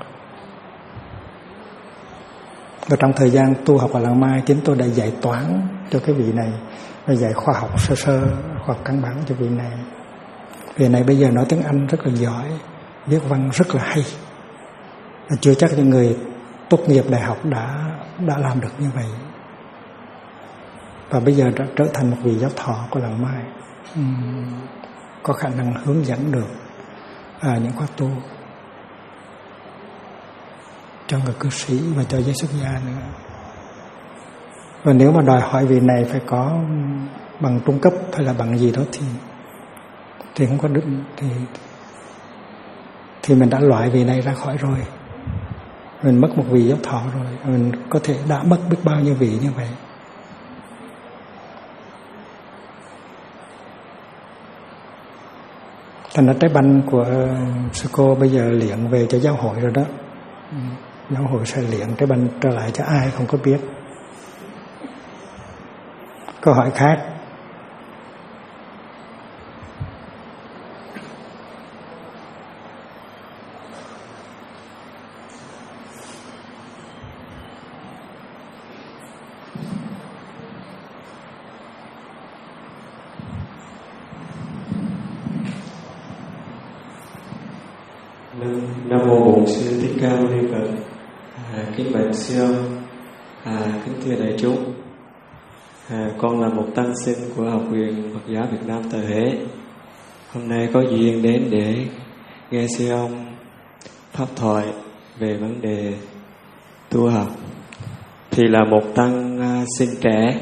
Và trong thời gian tu học ở Làng Mai, chính tôi đã dạy toán cho cái vị này và dạy khoa học sơ sơ, khoa học căn bản cho vị này. Vị này bây giờ nói tiếng Anh rất là giỏi, viết văn rất là hay. Và chưa chắc những người tốt nghiệp đại học đã làm được như vậy. Và bây giờ đã trở thành một vị giáo thọ của Làng Mai, có khả năng hướng dẫn được những khóa tu cho người cư sĩ và cho giới xuất gia nữa. Và nếu mà đòi hỏi vị này phải có bằng trung cấp hay là bằng gì đó thì không có được, thì mình đã loại vị này ra khỏi rồi. Mình mất một vị giáo thọ rồi, mình có thể đã mất biết bao nhiêu vị như vậy. Thành ra trái banh của sư cô bây giờ luyện về cho giáo hội rồi đó. Giáo hội sẽ luyện trái banh trở lại cho ai không có biết. Câu hỏi khác. Nam mô Bổn Sư Thích Ca Mâu Ni Phật. Kính bạch sư ông, kính thưa đại chúng, con là một tăng sinh của Học viện Phật giáo Việt Nam Từ Huế. Hôm nay có duyên đến để nghe sư ông pháp thoại về vấn đề tu học. Thì là một tăng sinh trẻ,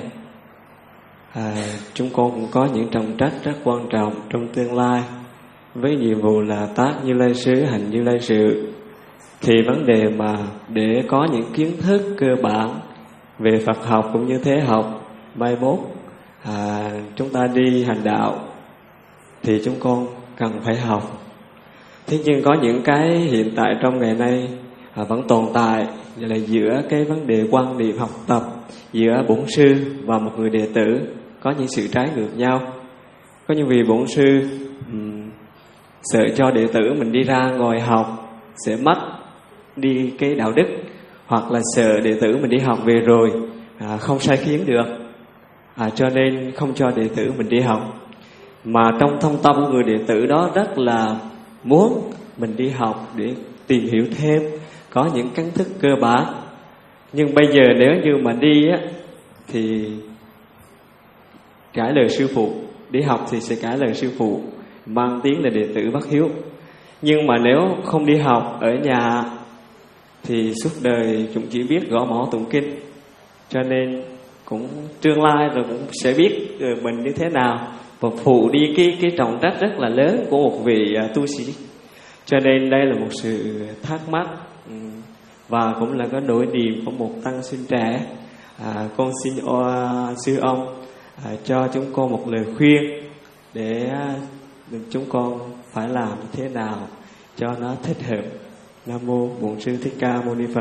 chúng con cũng có những trọng trách rất quan trọng trong tương lai, với nhiệm vụ là tác Như Lai xứ, hành Như Lai sự. Thì vấn đề mà để có những kiến thức cơ bản về Phật học cũng như thế học, mai mốt chúng ta đi hành đạo thì chúng con cần phải học. Thế nhưng có những cái hiện tại trong ngày nay vẫn tồn tại, là giữa cái vấn đề quan điểm học tập giữa bổn sư và một người đệ tử có những sự trái ngược nhau. Có những vị bổn sư sợ cho đệ tử mình đi ra ngồi học sẽ mất đi cái đạo đức, hoặc là sợ đệ tử mình đi học về rồi không sai khiến được, cho nên không cho đệ tử mình đi học. Mà trong thâm tâm của người đệ tử đó rất là muốn mình đi học để tìm hiểu thêm, có những kiến thức cơ bản. Nhưng bây giờ nếu như mà đi á, thì cãi lời sư phụ, đi học thì sẽ cãi lời sư phụ, mang tiếng là đệ tử bất hiếu. Nhưng mà nếu không đi học ở nhà thì suốt đời chúng chỉ biết gõ mõ tụng kinh, cho nên cũng tương lai rồi cũng sẽ biết mình như thế nào, và phụ đi cái trọng trách rất là lớn của một vị tu sĩ. Cho nên đây là một sự thắc mắc và cũng là cái nỗi niềm của một tăng sinh trẻ. Con xin sư ông cho chúng con một lời khuyên để chúng con phải làm như thế nào cho nó thích hợp. Nam mô Bổn Sư Thích Ca Mâu Ni Phật.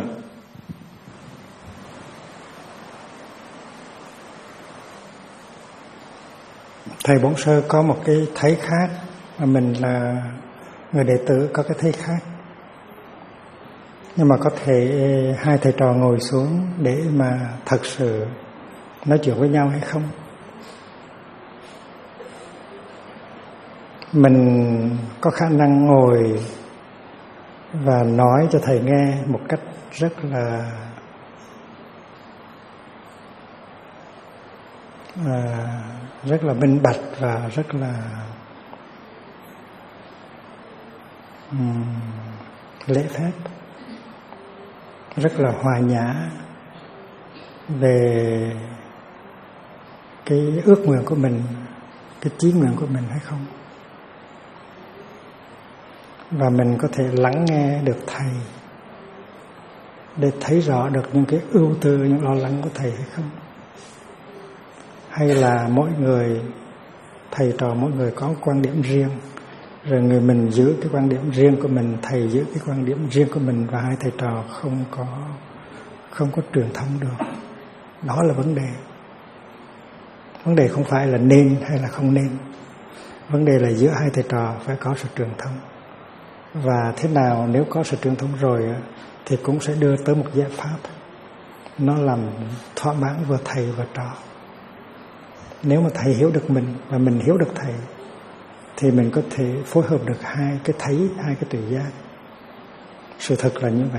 Thầy Bổn Sư có một cái thấy khác, mà mình là người đệ tử có cái thấy khác. Nhưng mà có thể hai thầy trò ngồi xuống để mà thật sự nói chuyện với nhau hay không? Mình có khả năng ngồi và nói cho thầy nghe một cách rất là minh bạch và rất là lễ phép, rất là hòa nhã về cái ước nguyện của mình, cái chí nguyện của mình hay không? Và mình có thể lắng nghe được thầy để thấy rõ được những cái ưu tư, những lo lắng của thầy hay không? Hay là mỗi người, thầy trò mỗi người có quan điểm riêng, rồi người mình giữ cái quan điểm riêng của mình, thầy giữ cái quan điểm riêng của mình, và hai thầy trò không có truyền thông được. Đó là vấn đề. Vấn đề không phải là nên hay là không nên, Vấn đề là giữa hai thầy trò phải có sự truyền thông. Và thế nào nếu có sự truyền thông rồi thì cũng sẽ đưa tới một giải pháp nó làm thỏa mãn vừa thầy và trò. Nếu mà thầy hiểu được mình và mình hiểu được thầy thì mình có thể phối hợp được hai cái thấy, hai cái tuệ giác. Sự thật là như vậy.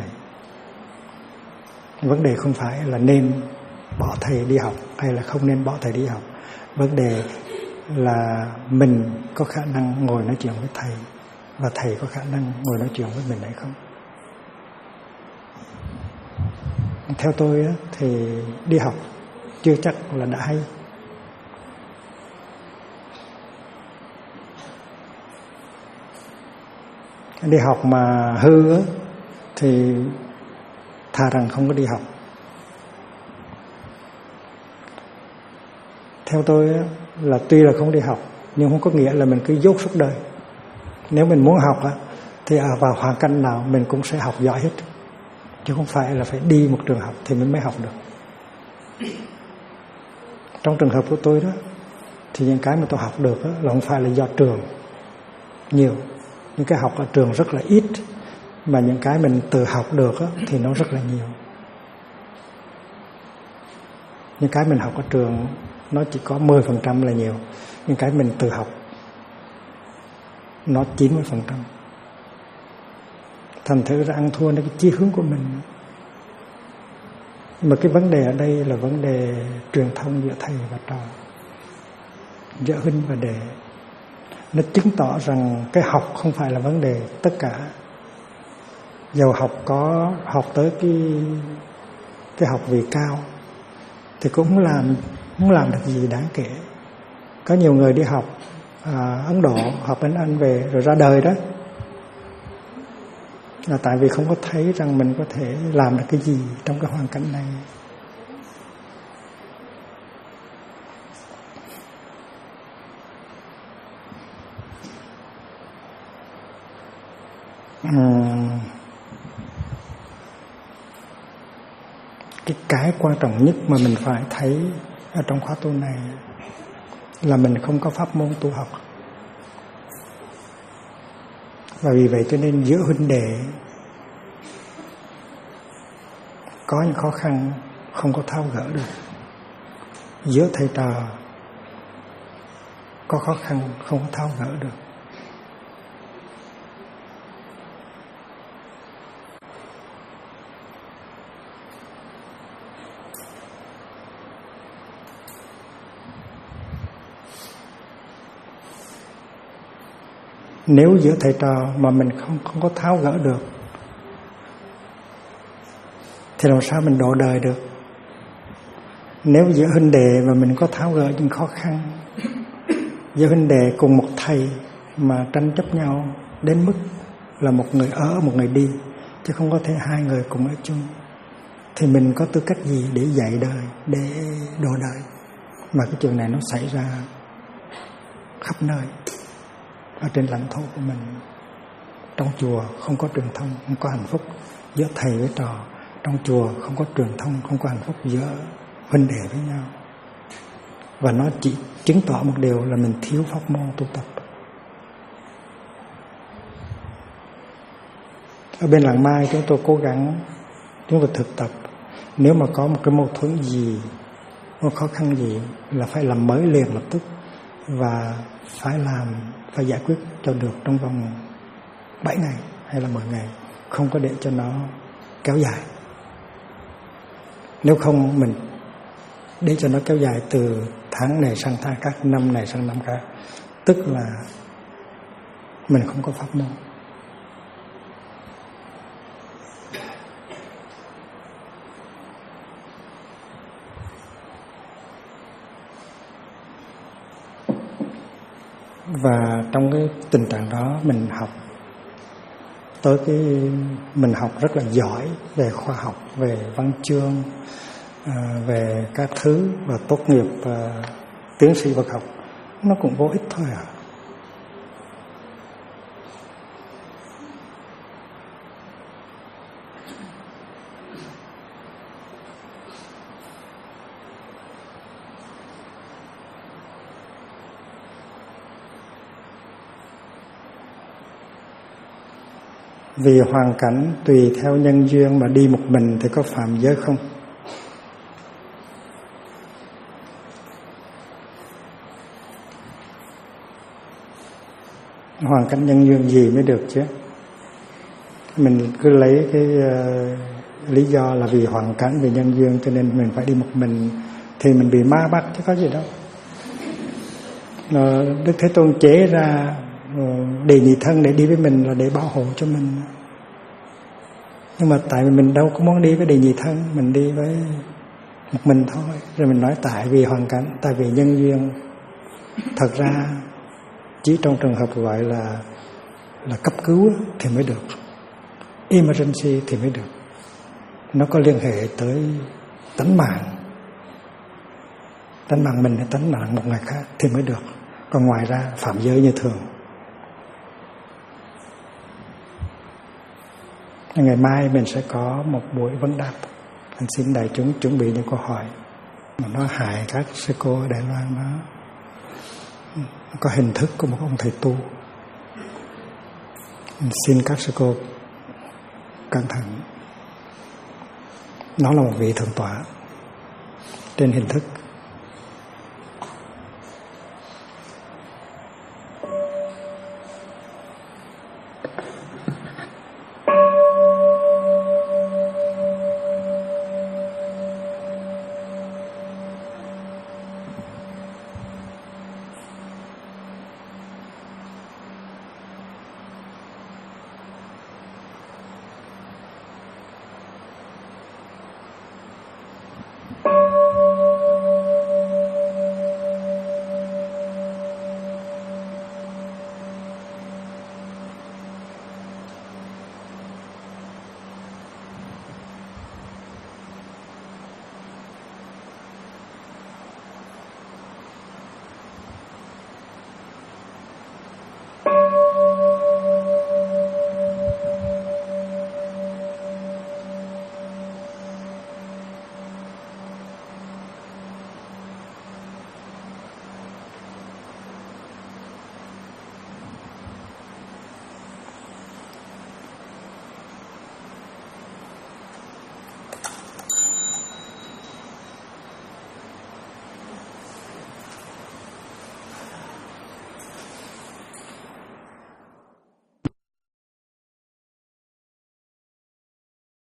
Vấn đề không phải là nên bỏ thầy đi học hay là không nên bỏ thầy đi học. Vấn đề là mình có khả năng ngồi nói chuyện với thầy và thầy có khả năng ngồi nói chuyện với mình hay không. Theo tôi thì đi học chưa chắc là đã hay. Đi học mà hư thì thà rằng không có đi học. Theo tôi là tuy là không đi học nhưng không có nghĩa là mình cứ dốt suốt đời. Nếu mình muốn học thì vào hoàn cảnh nào mình cũng sẽ học giỏi hết, chứ không phải là phải đi một trường học thì mình mới học được. Trong trường hợp của tôi đó thì những cái mà tôi học được là không phải là do trường nhiều. Những cái học ở trường rất là ít, mà những cái mình tự học được thì nó rất là nhiều. Những cái mình học ở trường nó chỉ có 10% là nhiều. Những cái mình tự học nó 90%. Thành thử ra ăn thua nó cái chí hướng của mình. Mà cái vấn đề ở đây là vấn đề truyền thông giữa thầy và trò, giữa huynh và đệ. Nó chứng tỏ rằng cái học không phải là vấn đề tất cả. Dầu học tới cái học vị cao thì cũng không làm được gì đáng kể. Có nhiều người đi học Ấn Độ, học bên Anh về rồi ra đời đó là tại vì không có thấy rằng mình có thể làm được cái gì trong cái hoàn cảnh này. Cái quan trọng nhất mà mình phải thấy ở trong khóa tu này là mình không có pháp môn tu học. Và vì vậy cho nên giữa huynh đệ có những khó khăn không có tháo gỡ được. Giữa thầy trò có khó khăn không có tháo gỡ được. Nếu giữa thầy trò mà mình không có tháo gỡ được thì làm sao mình độ đời được. Nếu giữa huynh đệ mà mình có tháo gỡ những khó khăn, giữa huynh đệ cùng một thầy mà tranh chấp nhau đến mức là một người ở một người đi, chứ không có thể hai người cùng ở chung, thì mình có tư cách gì để dạy đời, để độ đời. Mà cái chuyện này nó xảy ra khắp nơi ở trên lãnh thổ của mình. Trong chùa không có truyền thông, không có hạnh phúc giữa thầy với trò. Trong chùa không có truyền thông, không có hạnh phúc giữa huynh đệ với nhau. Và nó chỉ chứng tỏ một điều là mình thiếu pháp môn tu tập. Ở bên Làng Mai chúng tôi cố gắng, chúng tôi thực tập. Nếu mà có một cái mâu thuẫn gì, một khó khăn gì là phải làm mới liền lập tức. Và phải giải quyết cho được trong vòng 7 ngày hay là 10 ngày. Không có để cho nó kéo dài. Nếu không mình để cho nó kéo dài từ tháng này sang tháng khác, năm này sang năm khác, tức là mình không có pháp môn. Và trong cái tình trạng đó mình học tới mình học rất là giỏi về khoa học, về văn chương, về các thứ, và tốt nghiệp tiến sĩ Phật học, nó cũng vô ích thôi à. vì hoàn cảnh tùy theo nhân duyên mà đi một mình thì có phạm giới không? Hoàn cảnh nhân duyên gì mới được chứ? Mình cứ lấy cái lý do là vì hoàn cảnh, vì nhân duyên cho nên mình phải đi một mình thì mình bị ma bắt chứ có gì đâu. Đức Thế Tôn chế ra đề nhị thân để đi với mình là để bảo hộ cho mình. Nhưng mà tại vì mình đâu có muốn đi với đề nhị thân, mình đi với một mình thôi. Rồi mình nói tại vì hoàn cảnh, tại vì nhân duyên. Thật ra chỉ trong trường hợp gọi là cấp cứu thì mới được, emergency thì mới được. Nó có liên hệ tới tánh mạng mình hay tánh mạng một người khác thì mới được. Còn ngoài ra phạm giới như thường. Ngày mai mình sẽ có một buổi vấn đáp. Anh xin đại chúng chuẩn bị những câu hỏi mà nó hại các sư cô ở Đài Loan. Nó có hình thức của một ông thầy tu. Mình xin các sư cô cẩn thận. Nó là một vị thượng tọa trên hình thức